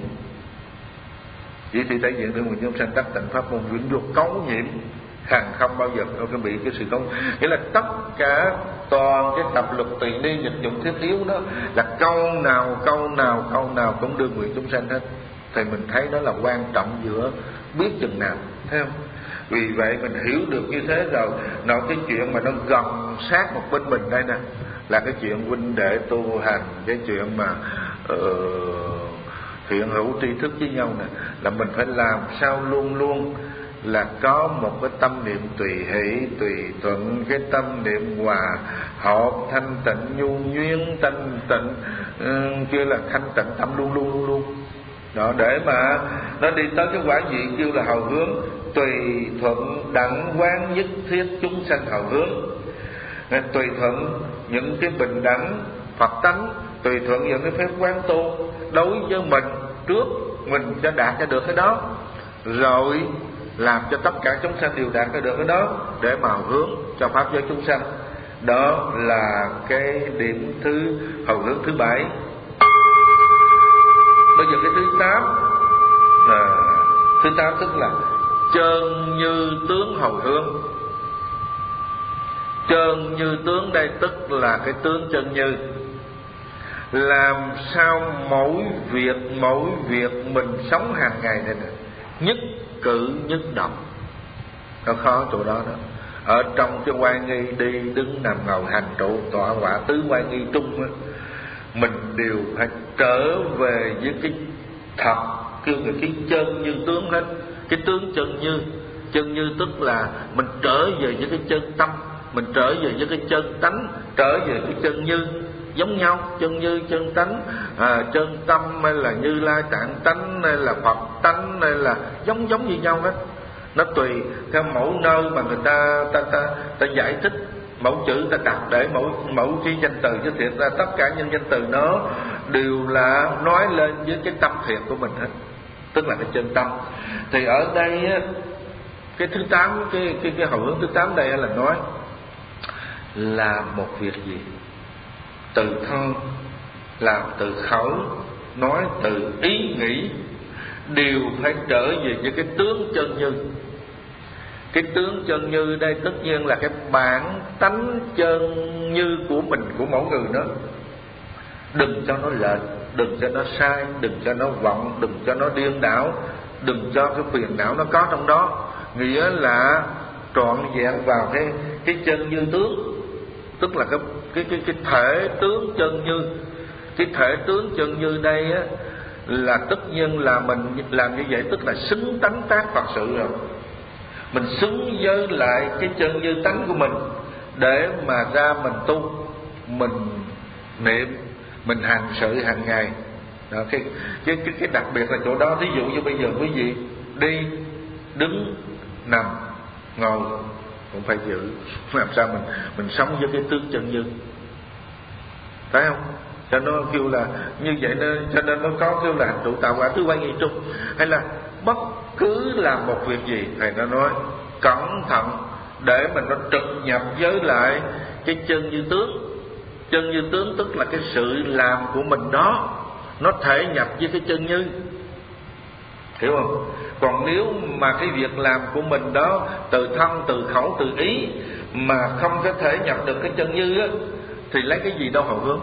Vậy thì đại diện được người chúng sanh đắc tịnh pháp môn vĩnh vô cấu nhiễm, hằng không bao giờ có bị cái sự công. Nghĩa là tất cả toàn cái tập luật tùy ni dịch dụng thiết yếu đó là câu nào câu nào câu nào cũng đương nguyện chúng sanh hết. Thì mình thấy đó là quan trọng giữa biết chừng nào, thấy không? Vì vậy mình hiểu được như thế rồi, nói cái chuyện mà nó gần sát một bên mình đây nè, là cái chuyện huynh đệ tu hành, cái chuyện mà uh, thiện hữu tri thức với nhau nè, là mình phải làm sao luôn luôn là có một cái tâm niệm tùy hỷ, tùy thuận, cái tâm niệm hòa hợp, thanh tịnh, nhu nhuyễn, thanh tịnh, uh, kia là thanh tịnh tâm luôn luôn luôn luôn đó, để mà nó đi tới cái quả vị kêu là hầu hướng tùy thuận đẳng quán nhất thiết chúng sanh hầu hướng. Tùy thuận những cái bình đẳng Phật tánh, tùy thuận những cái phép quán tu đối với mình trước, mình cho đạt cho được cái đó, rồi làm cho tất cả chúng sanh đều đạt cho được cái đó, để mà hướng cho pháp giới chúng sanh. Đó là cái điểm thứ hầu hướng thứ bảy. Bây giờ cái thứ tám là thứ tám tức là chân như tướng hầu hướng. Chân như tướng đây tức là cái tướng chân như. Làm sao mỗi việc mỗi việc mình sống hàng ngày này nè, nhất cử nhất động. Nó khó chỗ đó đó. Ở trong cái oai nghi đi đứng nằm ngồi hành trụ tọa quả tứ oai nghi trung đó, mình đều phải trở về với cái thật, kêu là cái chân như tướng hết. Cái tướng chân như, chân như tức là mình trở về với cái chân tâm, mình trở về với cái chân tánh, trở về cái chân như giống nhau. Chân như, chân tánh, à, chân tâm hay là Như Lai Tạng tánh hay là Phật tánh hay là giống giống như nhau hết. Nó tùy theo mẫu nơi mà người ta ta ta, ta giải thích, mẫu chữ ta đặt để mẫu mẫu chi danh từ cho thiệt ra tất cả những danh từ nó đều là nói lên với cái tâm thiệt của mình hết, tức là cái chân tâm. Thì ở đây á, cái thứ tám, cái cái cái hầu hướng thứ tám đây là nói là một việc gì từ thân, làm từ khẩu, nói từ ý nghĩ, đều phải trở về với cái tướng chân như. Cái tướng chân như đây tất nhiên là cái bản tánh chân như của mình, của mỗi người đó. Đừng cho nó lệch, đừng cho nó sai, đừng cho nó vọng, đừng cho nó điên đảo, đừng cho cái phiền não nó có trong đó. Nghĩa là trọn vẹn vào cái cái chân như tướng, tức là cái cái cái cái thể tướng chân như. Cái thể tướng chân như đây á, là tất nhiên là mình làm như vậy tức là xứng tánh tác Phật sự rồi. Mình xứng với lại cái chân như tánh của mình để mà ra mình tu, mình niệm, mình hành sự hàng ngày. Đó, cái, cái, cái, cái đặc biệt là chỗ đó. Thí dụ như bây giờ quý vị đi, đứng, nằm, ngồi cũng phải giữ làm sao mình mình sống với cái tướng chân như, phải không? Cho nó kêu là như vậy nên cho nên nó có kêu là hành trụ tạo quả tứ oai nghi trung. Hay là bất cứ làm một việc gì thầy nó nói cẩn thận để mình nó trực nhập với lại cái chân như tướng. Chân như tướng tức là cái sự làm của mình đó, nó thể nhập với cái chân như, hiểu không? Còn nếu mà cái việc làm của mình đó từ thân, từ khẩu, từ ý mà không có thể nhập được cái chân như á, thì lấy cái gì đâu hầu hướng?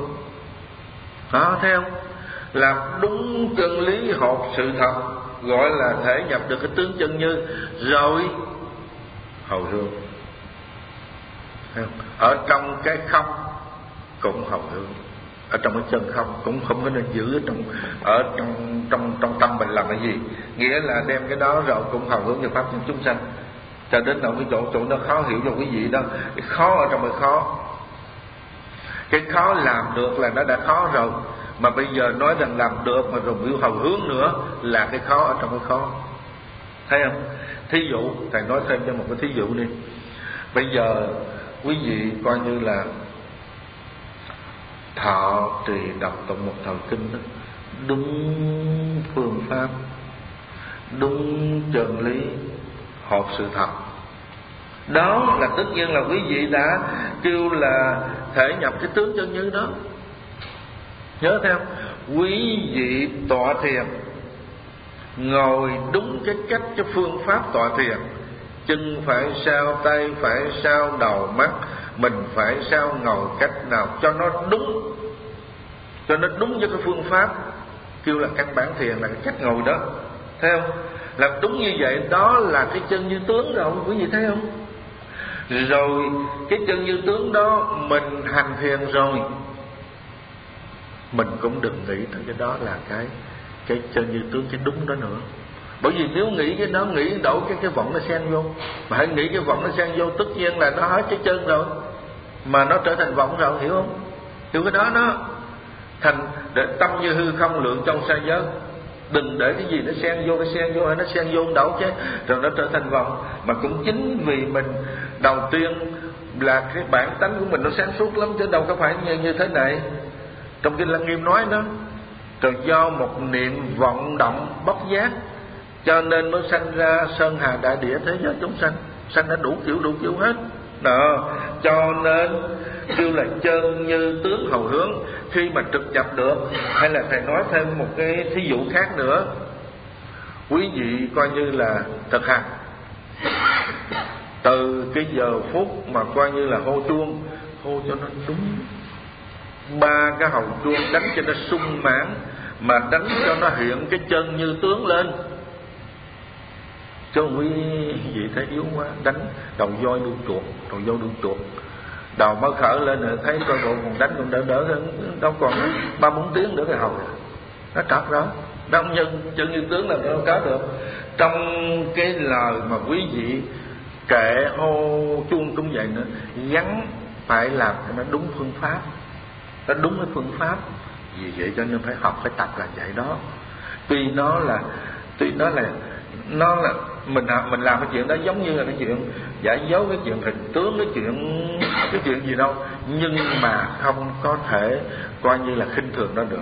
Đó, thấy không? Làm đúng chân lý hột sự thật gọi là thể nhập được cái tướng chân như, rồi hầu hướng. Ở trong cái không cũng hầu hướng, ở trong cái chân không cũng không có nên giữ ở trong ở trong trong trong tâm mình làm cái gì. Nghĩa là đem cái đó rồi cũng hầu hướng cho pháp cho chúng sanh. Cho đến đâu cái chỗ chỗ nó khó hiểu cho quý vị đó. Cái khó ở trong cái khó, cái khó làm được là nó đã khó rồi, mà bây giờ nói rằng làm được mà rồi biểu hầu hướng nữa là cái khó ở trong cái khó, thấy không? Thí dụ thầy nói thêm cho một cái thí dụ đi. Bây giờ quý vị coi như là thọ trì đọc tụng một thời kinh đó, đúng phương pháp, đúng chân lý, hột sự thật, đó là tất nhiên là quý vị đã kêu là thể nhập cái tướng chân như đó. Nhớ theo, quý vị tọa thiền ngồi đúng cái cách, cái phương pháp tọa thiền, chân phải sao, tay phải sao, đầu mắt mình phải sao, ngồi cách nào cho nó đúng, cho nó đúng với cái phương pháp kêu là căn bản thiền, là cái cách ngồi đó, thấy không? Làm đúng như vậy đó là cái chân như tướng rồi, quý vị thấy không? Rồi cái chân như tướng đó mình hành thiền rồi, mình cũng đừng nghĩ tới cái đó là cái cái chân như tướng, cái đúng đó nữa. Bởi vì nếu nghĩ cái đó, nghĩ đổ cái cái vọng nó xen vô, mà hãy nghĩ cái vọng nó xen vô, tất nhiên là nó hết cái chân rồi, mà nó trở thành vọng rồi, hiểu không? Hiểu cái đó nó thành để tâm như hư không lượng trong sa giới. Đừng để cái gì nó xen vô, cái xen vô hay nó xen vô đổ chứ, rồi nó trở thành vọng. Mà cũng chính vì mình đầu tiên là cái bản tánh của mình nó sáng suốt lắm, chứ đâu có phải như, như thế này. Trong Kinh Lăng Nghiêm nói đó, rồi do một niệm vọng động bất giác cho nên mới sanh ra sơn hà đại địa thế giới chúng sanh, sanh ra đủ kiểu đủ kiểu hết đó. Cho nên kêu là chân như tướng hầu hướng. Khi mà trực nhập được, hay là thầy nói thêm một cái thí dụ khác nữa, quý vị coi như là thực hành từ cái giờ phút mà coi như là hô chuông, hô cho nó đúng ba cái hầu chuông, đánh cho nó sung mãn, mà đánh cho nó hiện cái chân như tướng lên. Chứ quý vị thấy yếu quá, đánh đầu voi đuôi chuột, đầu voi đuôi chuột, đầu mới khởi lên rồi thấy coi bộ còn đánh còn đỡ đỡ hơn, đâu còn ba bốn tiếng nữa cái hầu nó trật đó. Đông nhân chân như tướng là đâu có được. Trong cái lời mà quý vị kệ hô chuông cũng vậy nữa, gắn phải làm cho nó đúng phương pháp, nó đúng cái phương pháp. Vì vậy cho nên phải học, phải tập là vậy đó. Tuy nó là tuy nó là nó là mình mình làm cái chuyện đó giống như là cái chuyện giả dối, cái chuyện hình tướng, cái chuyện cái chuyện gì đâu, nhưng mà không có thể coi như là khinh thường nó được.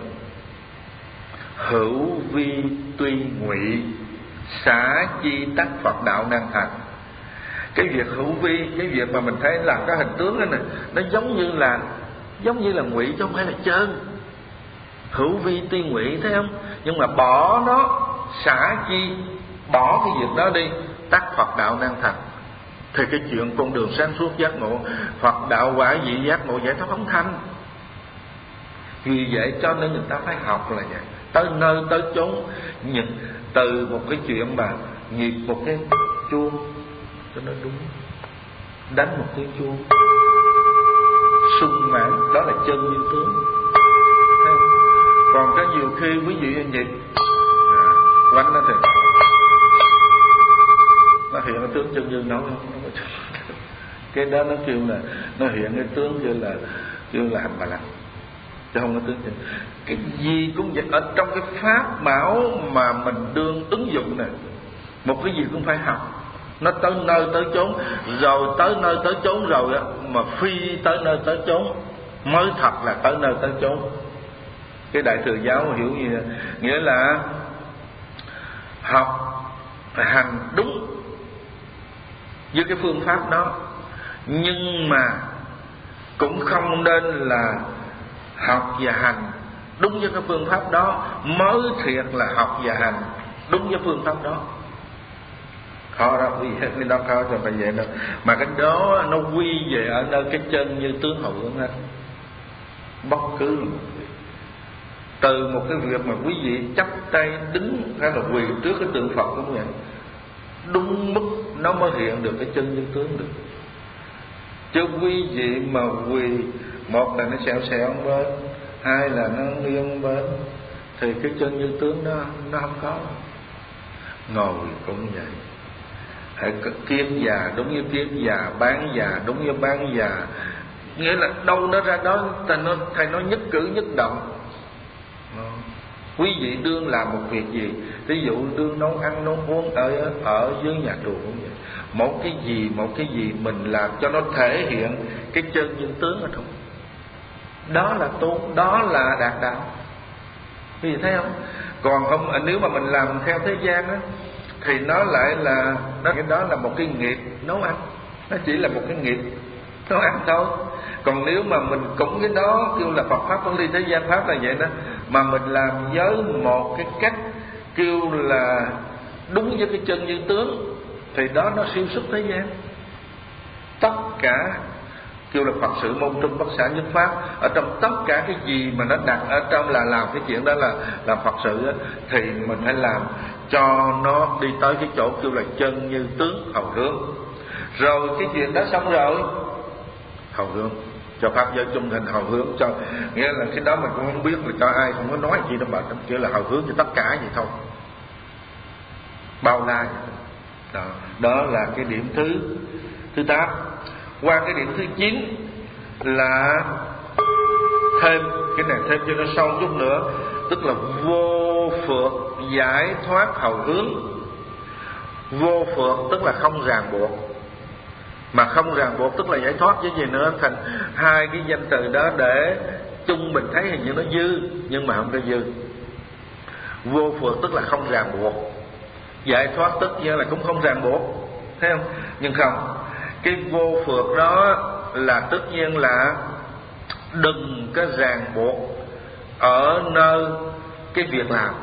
Hữu vi tuy ngụy, xả chi tắc Phật đạo năng thành. Cái việc hữu vi, cái việc mà mình thấy làm cái hình tướng đó này, nó giống như là giống như là ngụy chứ không phải là trơn. Hữu vi tuy ngụy, thấy không? Nhưng mà bỏ nó, xả chi, bỏ cái việc đó đi, tắc Phật đạo năng thành. Thì cái chuyện con đường sáng suốt giác ngộ, Phật đạo quả vị giác ngộ giải thoát phóng thanh. Vì vậy cho nên người ta phải học là vậy, tới nơi tới chốn. Nhìn từ một cái chuyện mà nhịp một cái chuông cho nó đúng, đánh một tiếng chuông sung mãn, đó là chân như tướng. Còn có nhiều khi quý vị nhịp quanh nó thì nó hiện cái tướng chân như nó không, cái đó nó kêu là nó hiện cái tướng kêu là kêu là hành bà lăng, chứ không có tướng chân. Cái gì cũng vậy, ở trong cái pháp bảo mà mình đương ứng dụng này, một cái gì cũng phải học. Nó tới nơi tới chốn, rồi tới nơi tới chốn rồi á, mà phi tới nơi tới chốn mới thật là tới nơi tới chốn. Cái Đại Thừa Giáo hiểu gì? Nghĩa là học hành đúng với cái phương pháp đó, nhưng mà cũng không nên là học và hành đúng với cái phương pháp đó mới thiệt là học và hành đúng với phương pháp đó. Khó đâu, cái đó khó cho phải vậy đâu. Mà cái đó nó quy về ở nơi cái chân như tướng hậu hướng hết. Bất cứ từ một cái việc mà quý vị chắp tay đứng hay là quỳ trước cái tượng Phật cũng vậy, đúng mức nó mới hiện được cái chân như tướng được. Chứ quý vị mà quỳ, một là nó xẹo xẹo bên, hai là nó nghiêng bên, thì cái chân như tướng nó nó không có. Ngồi cũng vậy, hãy kiết già đúng với kiết già, bán già đúng với bán già. Nghĩa là đâu nó ra đó, thầy nó, thầy nó nhất cử nhất động. Quý vị đương làm một việc gì, ví dụ đương nấu ăn nấu uống ở ở dưới nhà chùa cũng vậy, một cái gì một cái gì mình làm cho nó thể hiện cái chân như tướng ở trong đó là tu, đó là đạt đạo. Quý vị thấy không? Còn không, nếu mà mình làm theo thế gian á, thì nó lại là nó, cái đó là một cái nghiệp nấu ăn, nó chỉ là một cái nghiệp nấu ăn thôi. Còn nếu mà mình cũng cái đó kêu là Phật pháp phân ly thế gian pháp là vậy đó, mà mình làm với một cái cách kêu là đúng với cái chân như tướng, thì đó nó siêu xuất thế gian. Tất cả kêu là Phật sự môn trung bất xả nhất pháp, ở trong tất cả cái gì mà nó đặt ở trong là làm cái chuyện đó là làm Phật sự á, thì mình phải làm cho nó đi tới cái chỗ kêu là chân như tướng hầu hướng. Rồi cái chuyện đó xong rồi, hầu hướng cho pháp giới chung thành hầu hướng cho, nghĩa là cái đó mình cũng không biết là cho ai, không có nói gì đâu, mà chỉ là hầu hướng cho tất cả vậy thôi, bao la đó. Đó là cái điểm thứ thứ tám. Qua cái điểm thứ chín là thêm cái này, thêm cho nó sâu chút nữa, tức là vô phược giải thoát hầu hướng. Vô phược tức là không ràng buộc, Mà không ràng buộc tức là giải thoát chứ gì nữa. Thành hai cái danh từ đó để chung mình thấy hình như nó dư, nhưng mà không có dư. Vô phượt tức là không ràng buộc, giải thoát tất nhiên là cũng không ràng buộc, thấy không? Nhưng không, cái vô phượt đó là tất nhiên là đừng có ràng buộc ở nơi cái việc làm,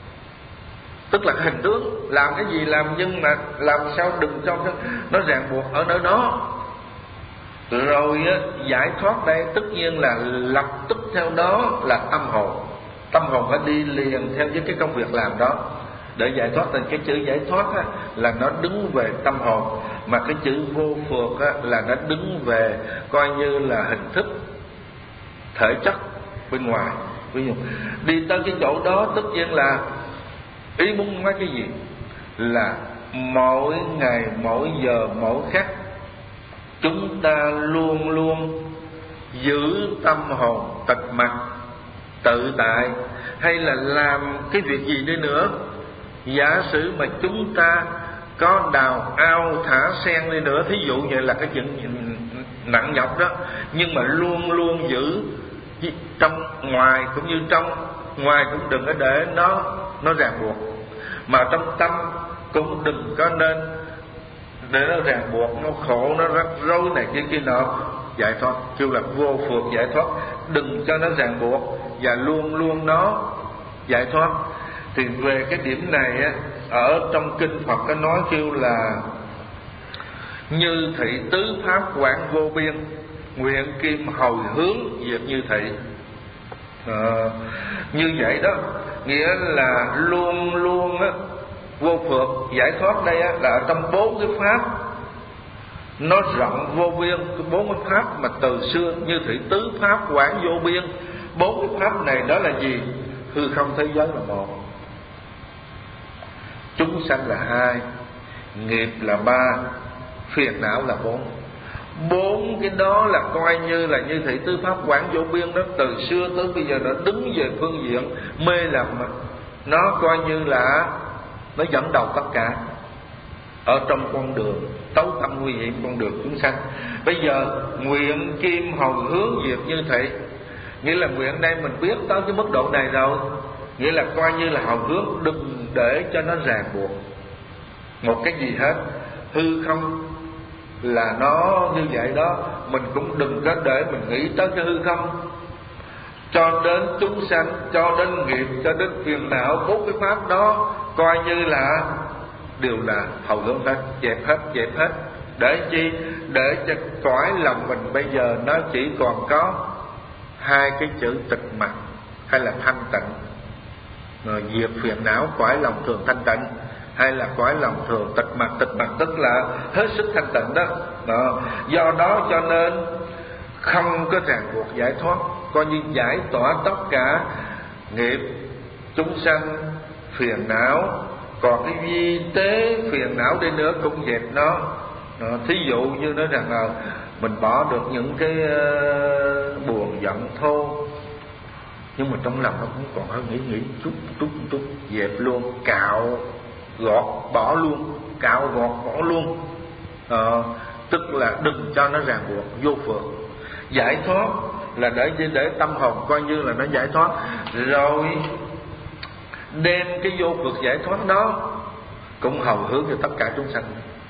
tức là hình tướng làm cái gì làm, nhưng mà làm sao đừng cho nó ràng buộc ở nơi đó. Rồi giải thoát đây tất nhiên là lập tức theo đó là tâm hồn. Tâm hồn phải đi liền theo với cái công việc làm đó để giải thoát. Nên cái chữ giải thoát á, là nó đứng về tâm hồn, mà cái chữ vô phượt á, là nó đứng về coi như là hình thức, thể chất bên ngoài. Ví dụ đi tới cái chỗ đó tất nhiên là ý muốn nói cái gì là mỗi ngày, mỗi giờ, mỗi khắc chúng ta luôn luôn giữ tâm hồn tịch mặc, tự tại, hay là làm cái việc gì đi nữa. Giả sử mà chúng ta có đào ao thả sen đi nữa, thí dụ như là cái chuyện nặng nhọc đó, nhưng mà luôn luôn giữ trong ngoài cũng như trong, ngoài cũng đừng có để nó nó ràng buộc, mà trong tâm cũng đừng có nên để nó ràng buộc, nó khổ, nó rắc rối này kia kia nọ. Giải thoát kêu là vô phượt giải thoát, đừng cho nó ràng buộc và luôn luôn nó giải thoát. Thì về cái điểm này á, ở trong kinh Phật có nói kêu là như thị tứ pháp quảng vô biên, nguyện kim hồi hướng diệt như thị. À, như vậy đó nghĩa là luôn luôn á, vô phượt giải thoát đây á, là ở trong bốn cái pháp nó rộng vô biên. Cái bốn cái pháp mà từ xưa như thị tứ pháp quảng vô biên, bốn cái pháp này đó là gì? Hư không thế giới là một, chúng sanh là hai, nghiệp là ba, phiền não là bốn. Bốn cái đó là coi như là như thị tứ pháp quảng vô biên đó, từ xưa tới bây giờ nó đứng về phương diện mê lầm, mà nó coi như là nó dẫn đầu tất cả ở trong con đường tấu tâm nguy hiểm, con đường chúng sanh. Bây giờ nguyện kim hồi hướng diệt như thị, nghĩa là nguyện đây mình biết tới cái mức độ này rồi, nghĩa là coi như là hồi hướng, đừng để cho nó ràng buộc một cái gì hết. Hư không là nó như vậy đó, mình cũng đừng có để mình nghĩ tới cái hư không. Cho đến chúng sanh, cho đến nghiệp, cho đến phiền não, bốn cái pháp đó coi như là đều là hầu hướng hết, dẹp hết, dẹp hết. Để chi? Để cho cõi lòng mình bây giờ nó chỉ còn có hai cái chữ tịch mặc hay là thanh tịnh. Rồi diệt phiền não, cõi lòng thường thanh tịnh, hay là cõi lòng thường tịch mặc. Tịch mặc tức là hết sức thanh tịnh đó. Đó. Do đó cho nên không có ràng buộc giải thoát, coi như giải tỏa tất cả nghiệp, chúng sanh, phiền não. Còn cái vi tế phiền não đi nữa cũng dẹp nó. Đó. Thí dụ như nói rằng là mình bỏ được những cái uh, buồn giận thô, nhưng mà trong lòng nó cũng còn hơi nghĩ nghĩ chút chút chút, dẹp luôn, cạo gọt bỏ luôn, cạo gọt bỏ luôn. Ờ, tức là đừng cho nó ràng buộc, vô phượt. Giải thoát là để để tâm hồn coi như là nó giải thoát, rồi đem cái vô phượt giải thoát đó cũng hầu hướng cho tất cả chúng sanh.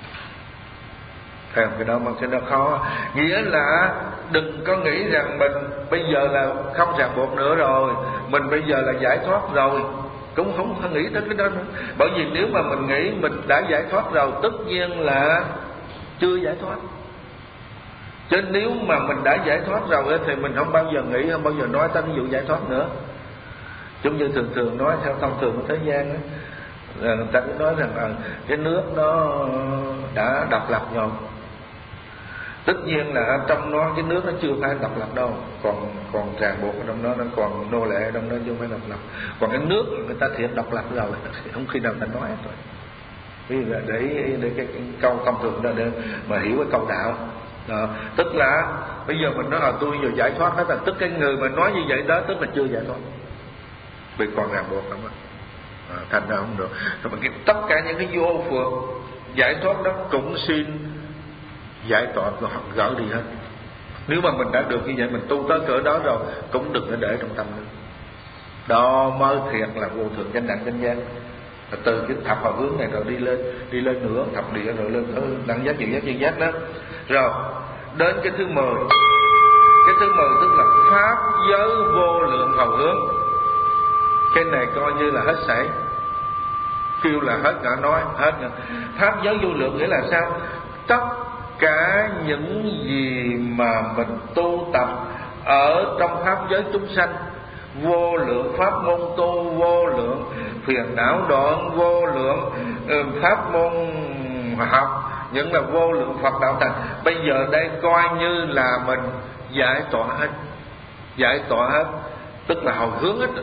Theo cái đó mà cái đó khó. Nghĩa là đừng có nghĩ rằng mình bây giờ là không ràng buộc nữa rồi, mình bây giờ là giải thoát rồi, cũng không, không nghĩ tới cái đó nữa. Bởi vì nếu mà mình nghĩ mình đã giải thoát rồi, tất nhiên là chưa giải thoát. Chứ nếu mà mình đã giải thoát rồi thì mình không bao giờ nghĩ, không bao giờ nói tới cái vụ giải thoát nữa. Giống như thường thường nói theo thông thường của thế gian đó, là người ta cũng nói rằng là cái nước nó đã độc lập rồi. Tất nhiên là trong nó cái nước nó chưa phải độc lập đâu, còn còn ràng buộc ở trong nó, nó còn nô lệ ở trong nó, chưa phải độc lập. Còn cái nước người ta thiệt độc lập rồi, không khi nào ta nói hết rồi. Vì là để để cái, cái câu thông thường đó để mà hiểu cái câu đạo. Đó. Tức là bây giờ mình nói là tôi vừa giải thoát hết, là tức cái người mà nói như vậy đó tức là chưa giải thoát, vì còn ràng buộc không á. À, thành ra không được. Rồi mà tất cả những cái vô phượt giải thoát đó cũng xin giải tỏa của họ gỡ đi hết. Nếu mà mình đã được như vậy, mình tu tới cỡ đó rồi, cũng đừng có để trong tâm nữa. Đó mới thiệt là vô thượng chánh đẳng chánh giác. Từ cái thập hòa hướng này rồi đi lên, đi lên nữa thập địa rồi lên tới đẳng giác, diệu giác, chân giác đó. Rồi đến cái thứ mười. Cái thứ mười tức là pháp giới vô lượng hầu hướng. Cái này coi như là hết sảy, kêu là hết cả nói hết. Pháp giới vô lượng nghĩa là sao? Tất cả những gì mà mình tu tập ở trong pháp giới chúng sanh, vô lượng pháp môn tu, vô lượng phiền não đoạn, vô lượng pháp môn học, những là vô lượng Phật đạo thành. Bây giờ đây coi như là mình giải tỏa hết, giải tỏa hết, tức là hồi hướng hết.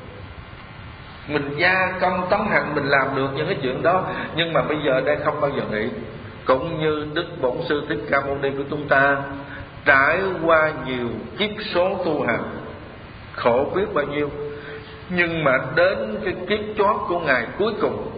Mình gia công tấn hành mình làm được những cái chuyện đó, nhưng mà bây giờ đây không bao giờ nghĩ. Cũng như Đức Bổn Sư Thích Ca Mâu Ni của chúng ta trải qua nhiều kiếp số tu hành, khổ biết bao nhiêu, nhưng mà đến cái kiếp chót của Ngài cuối cùng,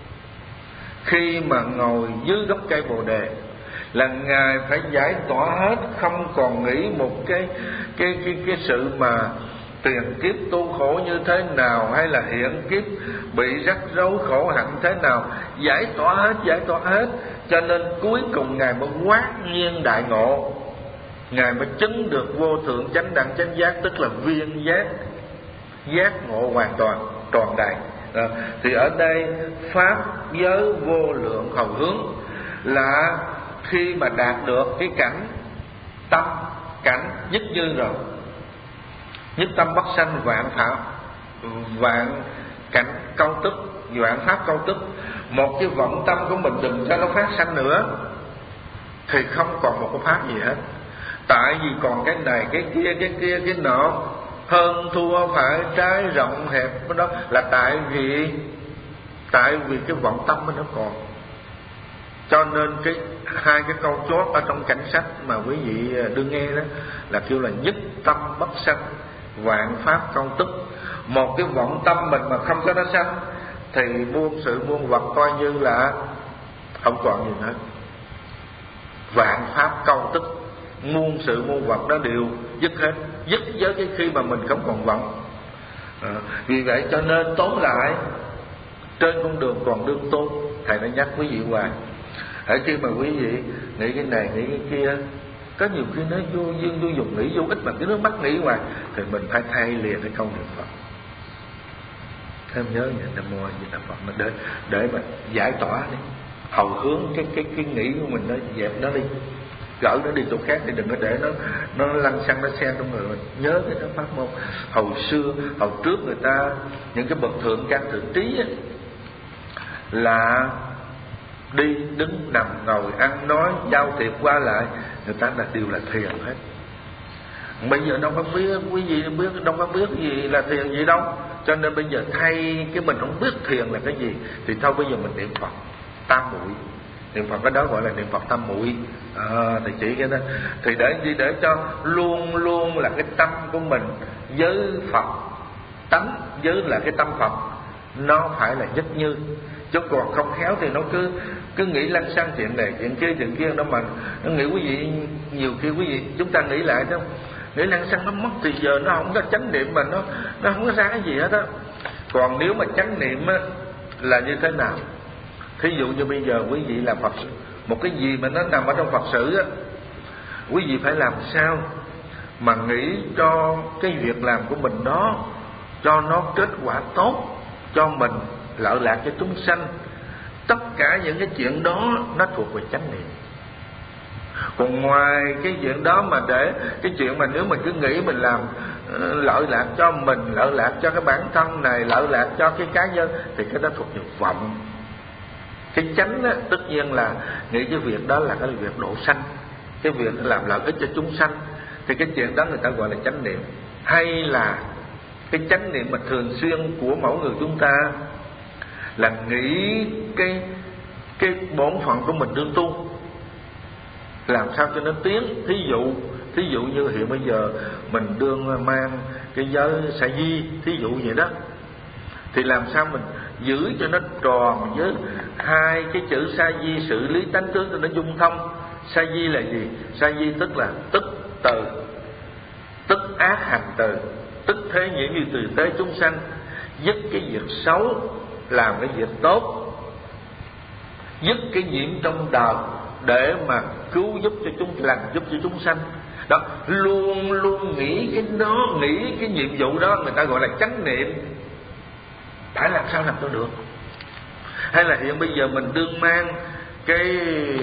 khi mà ngồi dưới gốc cây Bồ Đề, là Ngài phải giải tỏa hết, không còn nghĩ một cái cái cái cái sự mà tiền kiếp tu khổ như thế nào, hay là hiện kiếp bị rắc rối khổ hạnh thế nào, giải tỏa hết, giải tỏa hết. Cho nên cuối cùng Ngài mới quát nhiên đại ngộ, Ngài mới chứng được vô thượng chánh đẳng chánh giác, tức là viên giác, giác ngộ hoàn toàn, tròn đầy. À, thì ở đây pháp giới vô lượng hầu hướng là khi mà đạt được cái cảnh tâm, cảnh nhất như rồi, nhất tâm bất sanh vạn pháp, vạn cảnh câu tức, vạn pháp câu tức. Một cái vọng tâm của mình đừng cho nó phát sanh nữa, thì không còn một cái pháp gì hết. Tại vì còn cái này, cái kia, cái kia, cái nọ, hơn thua phải trái rộng hẹp, đó là tại vì tại vì cái vọng tâm nó còn. Cho nên cái hai cái câu chốt ở trong cảnh sách mà quý vị đương nghe đó là kêu là nhất tâm bất sanh, vạn pháp câu tức. Một cái vọng tâm mình mà không cho nó sanh thì muôn sự muôn vật coi như là không còn gì hết. Vạn pháp câu tức, muôn sự muôn vật đó đều dứt hết, dứt với cái khi mà mình không còn vọng. À, vì vậy cho nên tóm lại, trên con đường còn đương tu, thầy đã nhắc quý vị hoài. Hãy khi mà quý vị nghĩ cái này, nghĩ cái kia, có nhiều khi nó vô duyên vô dụng, nghĩ vô ích mà cái nước mắt nghĩ hoài, thì mình phải thay liền cái câu niệm Phật. Thêm nhớ vậy, Nam Mô A Di Đà Phật, để để mà giải tỏa đi, hầu hướng cái cái cái nghĩ của mình, nó dẹp nó đi, gỡ nó đi chỗ khác, thì đừng có để nó nó lăn xăng nó xen trong người mình. Nhớ cái đó pháp môn hồi xưa, hồi trước người ta, những cái bậc thượng căn thượng trí ấy, là đi đứng nằm ngồi ăn nói giao thiệp qua lại, người ta là đều là thiền hết. Bây giờ đâu có biết, quý vị biết đâu có biết gì là thiền gì đâu. Cho nên bây giờ thay cái mình không biết thiền là cái gì, thì thôi bây giờ mình niệm Phật tam muội. Niệm Phật cái đó gọi là niệm Phật tam muội. À, thì chỉ cái đó, thì để gì, để cho luôn luôn là cái tâm của mình với Phật tánh, với là cái tâm Phật nó phải là nhất như. Chứ còn không khéo thì nó cứ cứ nghĩ lăng xăng chuyện này chuyện kia chuyện kia đó, mà nó nghĩ quý vị, nhiều khi quý vị chúng ta nghĩ lại đó, nghĩ lăng xăng nó mất thì giờ nó không có chánh niệm, mà nó nó không có ra cái gì hết á. Còn nếu mà chánh niệm á là như thế nào? Thí dụ như bây giờ quý vị làm Phật sự, một cái gì mà nó nằm ở trong Phật sự á, quý vị phải làm sao mà nghĩ cho cái việc làm của mình đó cho nó kết quả tốt cho mình, lợi lạc cho chúng sanh. Tất cả những cái chuyện đó nó thuộc về chánh niệm. Còn ngoài cái chuyện đó mà để cái chuyện mà nếu mình cứ nghĩ mình làm lợi lạc cho mình, lợi lạc cho cái bản thân này, lợi lạc cho cái cá nhân, thì cái đó thuộc về vọng. Cái chánh á, tất nhiên là nghĩ cái việc đó là cái việc độ sanh, cái việc làm lợi ích cho chúng sanh, thì cái chuyện đó người ta gọi là chánh niệm. Hay là cái chánh niệm mà thường xuyên của mỗi người chúng ta là nghĩ cái cái bổn phận của mình đương tu, làm sao cho nó tiến. Thí dụ thí dụ như hiện bây giờ mình đương mang cái giới sa di, thí dụ vậy đó, thì làm sao mình giữ cho nó tròn với hai cái chữ sa di, xử lý tánh tướng cho nó dung thông, Sa di là gì? Sa di tức là tức từ, tức ác hành từ, tức thế nhiễm như từ tế chúng sanh, dứt cái việc xấu làm cái việc tốt, dứt cái nhiễm trong đời để mà cứu giúp cho chúng lành, giúp cho chúng sanh. Đó, luôn luôn nghĩ cái đó, nghĩ cái nhiệm vụ đó, người ta gọi là chánh niệm. Phải làm sao làm cho được? Hay là hiện bây giờ mình đương mang cái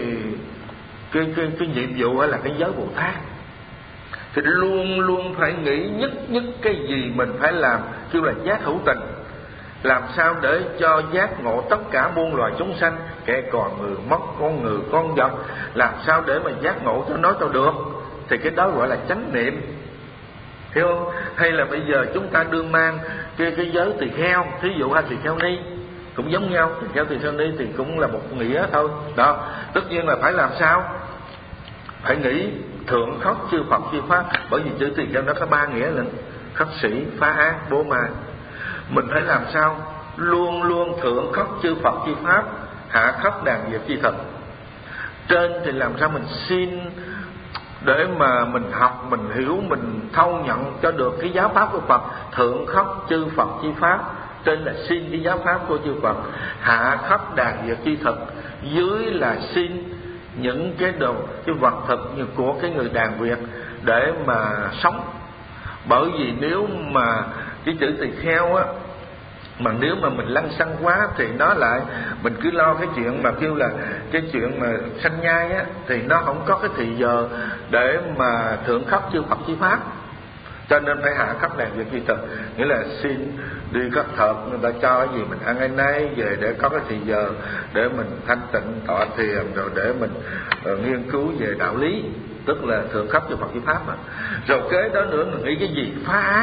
cái cái cái nhiệm vụ hay là cái giới Bồ Tát, thì luôn luôn phải nghĩ nhất nhất cái gì mình phải làm, kêu là giác hữu tình. Làm sao để cho giác ngộ tất cả muôn loài chúng sanh, kẻ còn người, mất con người, con vật, làm sao để mà giác ngộ cho nó cho được, thì cái đó gọi là chánh niệm. Hiểu không? Hay là bây giờ chúng ta đương mang cái, cái giới tỳ kheo, thí dụ hay tỳ kheo ni cũng giống nhau, tỳ kheo tỳ kheo ni thì cũng là một nghĩa thôi. Đó, tất nhiên là phải làm sao? Phải nghĩ thượng khóc chư Phật chư Pháp. Bởi vì chữ tỳ kheo nó có ba nghĩa là khất sĩ, phá ác, bố ma. Mình phải làm sao luôn luôn thượng khất chư Phật chư Pháp, hạ khất đàn diệp chi thực. Trên thì làm sao mình xin để mà mình học, mình hiểu, mình thâu nhận cho được cái giáo pháp của Phật. Thượng khất chư Phật chư Pháp, trên là xin cái giáo pháp của chư Phật. Hạ khất đàn diệp chi thực, dưới là xin những cái đồ, cái vật thực như của cái người đàn Việt để mà sống. Bởi vì nếu mà cái chữ tỳ kheo á, mà nếu mà mình lăng xăng quá thì nó lại, mình cứ lo cái chuyện mà kêu là cái chuyện mà sanh nhai á, thì nó không có cái thì giờ để mà thượng khắp chư Phật chư Pháp. Cho nên phải hạ khắp đàn việc duy thực, nghĩa là xin đi khất thực, người ta cho cái gì mình ăn cái nấy về để có cái thì giờ để mình thanh tịnh tọa thiền, rồi để mình uh, nghiên cứu về đạo lý, tức là thượng khắp chư Phật chư Pháp mà. Rồi kế đó nữa mình nghĩ cái gì? Phá ác.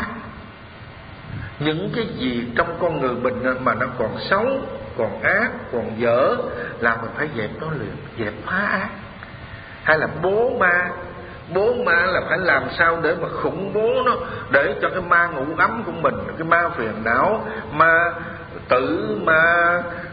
Những cái gì trong con người mình mà nó còn xấu, còn ác, còn dở là mình phải dẹp nó liền, dẹp phá ác. Hay là bố ma. Bố ma là phải làm sao để mà khủng bố nó, để cho cái ma ngủ ấm của mình, cái ma phiền não, ma tử, ma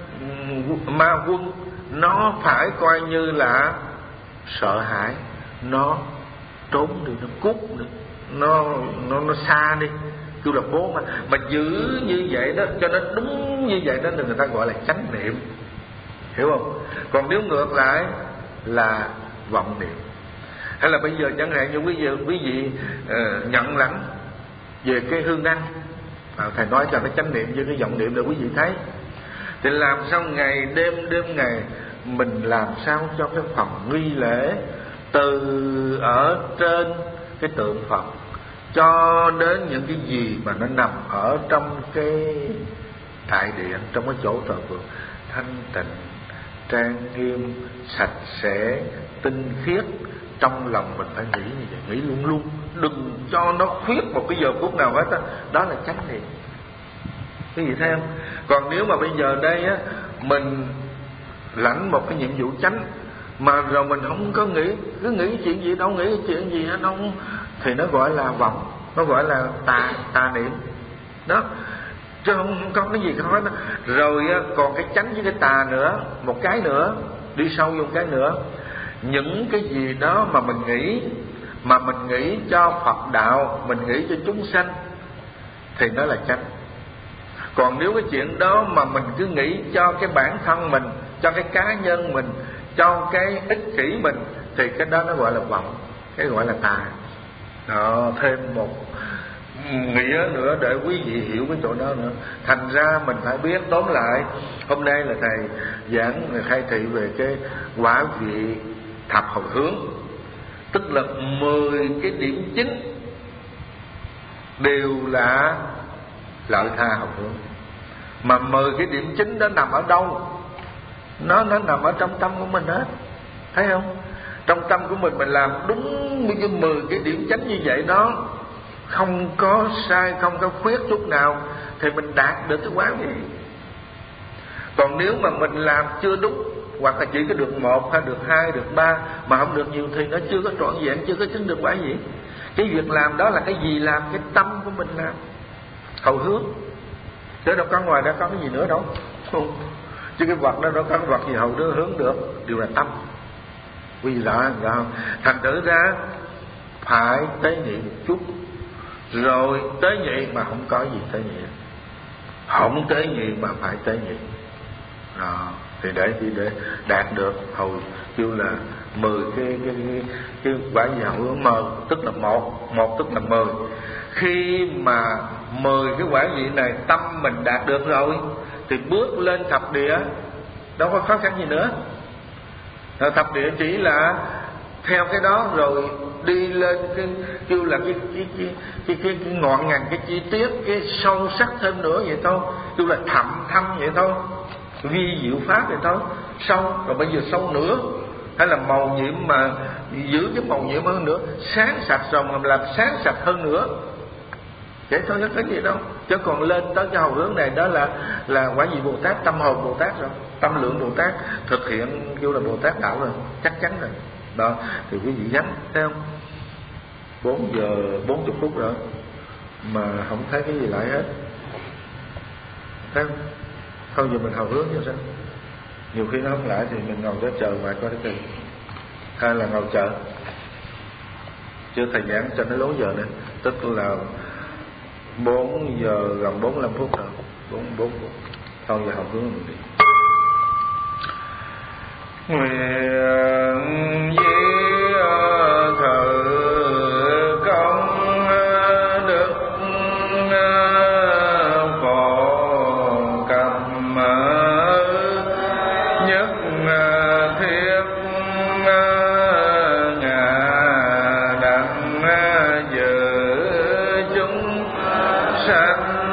ma quân, nó phải coi như là sợ hãi, nó trốn đi, nó cút đi, nó nó nó xa đi, kêu là bố ma. Mà giữ như vậy đó, cho nên đúng như vậy đó thì người ta gọi là chánh niệm. Hiểu không? Còn nếu ngược lại là vọng niệm. Hay là bây giờ chẳng hạn như quý vị, quý vị uh, nhận lãnh về cái hương ăn, à, thầy nói cho nó chánh niệm với cái vọng niệm để quý vị thấy. Thì làm sao ngày đêm đêm ngày mình làm sao cho cái phần nghi lễ, từ ở trên cái tượng Phật cho đến những cái gì mà nó nằm ở trong cái đại điện, trong cái chỗ thờ phượng, thanh tịnh, trang nghiêm, sạch sẽ, tinh khiết. Trong lòng mình phải nghĩ như vậy, nghĩ luôn luôn, đừng cho nó khuyết một cái giờ phút nào hết đó. Đó là chánh niệm. Cái gì thấy không? Còn nếu mà bây giờ đây á, mình lãnh một cái nhiệm vụ chánh mà rồi mình không có nghĩ, cứ nghĩ chuyện gì đâu, nghĩ chuyện gì hết đâu, thì nó gọi là vọng, nó gọi là tà tà niệm đó, chứ không, không có cái gì khó đó. Rồi á, còn cái chánh với cái tà nữa, một cái nữa, đi sâu vô một cái nữa. Những cái gì đó mà mình nghĩ, mà mình nghĩ cho Phật đạo, mình nghĩ cho chúng sanh, thì nó là chánh. Còn nếu cái chuyện đó mà mình cứ nghĩ cho cái bản thân mình, cho cái cá nhân mình, cho cái ích kỷ mình, thì cái đó nó gọi là vọng, cái gọi là tà. Đó, thêm một nghĩa nữa để quý vị hiểu cái chỗ đó nữa. Thành ra mình phải biết, tóm lại hôm nay là thầy giảng khai thị về cái quả vị thập hồi hướng, tức là mười cái điểm chính đều là lợi tha hồi hướng. Mà mười cái điểm chính đó nằm ở đâu? Nó nó nằm ở trong tâm của mình hết, thấy không? Trong tâm của mình mình làm đúng như mười cái điểm chánh như vậy đó, không có sai, không có khuyết chút nào, thì mình đạt được cái quả vị. Còn nếu mà mình làm chưa đúng, hoặc là chỉ có được một hay được hai, được ba mà không được nhiều, thì nó chưa có trọn vẹn, chưa có chứng được quả vị. Cái việc làm đó là cái gì làm? Cái tâm của mình làm, hồi hướng. Chứ đâu có ngoài đó có cái gì nữa đâu, không. Chứ cái vật đó đâu có vật gì hồi hướng được, đều là tâm. Quý vị rõ không? Thành thử ra phải tế nhị một chút, rồi tế nhị mà không có gì tế nhị, không tế nhị mà phải tế nhị. Đó. Thì để để đạt được hồi kêu là mười cái cái cái, cái quả vị hậu hướng mờ, tức là một một tức là mười. Khi mà mười cái quả vị này tâm mình đạt được rồi thì bước lên thập địa đâu có khó khăn gì nữa. Rồi thập địa chỉ là theo cái đó rồi đi lên cái kêu là cái cái cái cái, cái, cái ngọn ngành, cái chi tiết, cái sâu sắc thêm nữa vậy thôi, kêu là thậm thâm vậy thôi, vi diệu pháp vậy thôi. Sâu rồi bây giờ sâu nữa, hay là màu nhiệm mà giữ cái màu nhiệm hơn nữa, sáng sạch rồi mà làm sáng sạch hơn nữa, vậy thôi chứ có gì đâu. Chứ còn lên tới cái hầu hướng này đó là là quả vị Bồ Tát, tâm hồn Bồ Tát rồi, tâm lượng Bồ Tát, thực hiện kêu là Bồ Tát đạo rồi, chắc chắn rồi. Đó thì quý vị nhắm thấy không? Bốn giờ bốn chục phút rồi mà không thấy cái gì lại hết, thấy không? Thôi giờ mình hầu hướng cho sao? Nhiều khi nó không lại thì mình ngồi đó chờ ngoài coi cái gì, hay là ngồi chờ chưa thời gian cho nó lối giờ nữa, tức là bốn giờ gần bốn mươi lăm phút rồi, bốn bốn phút. Thôi giờ hầu hướng mình đi. Nguyện với thử công đức phổ cầm nhất thiết ngã đặng giữ chúng sanh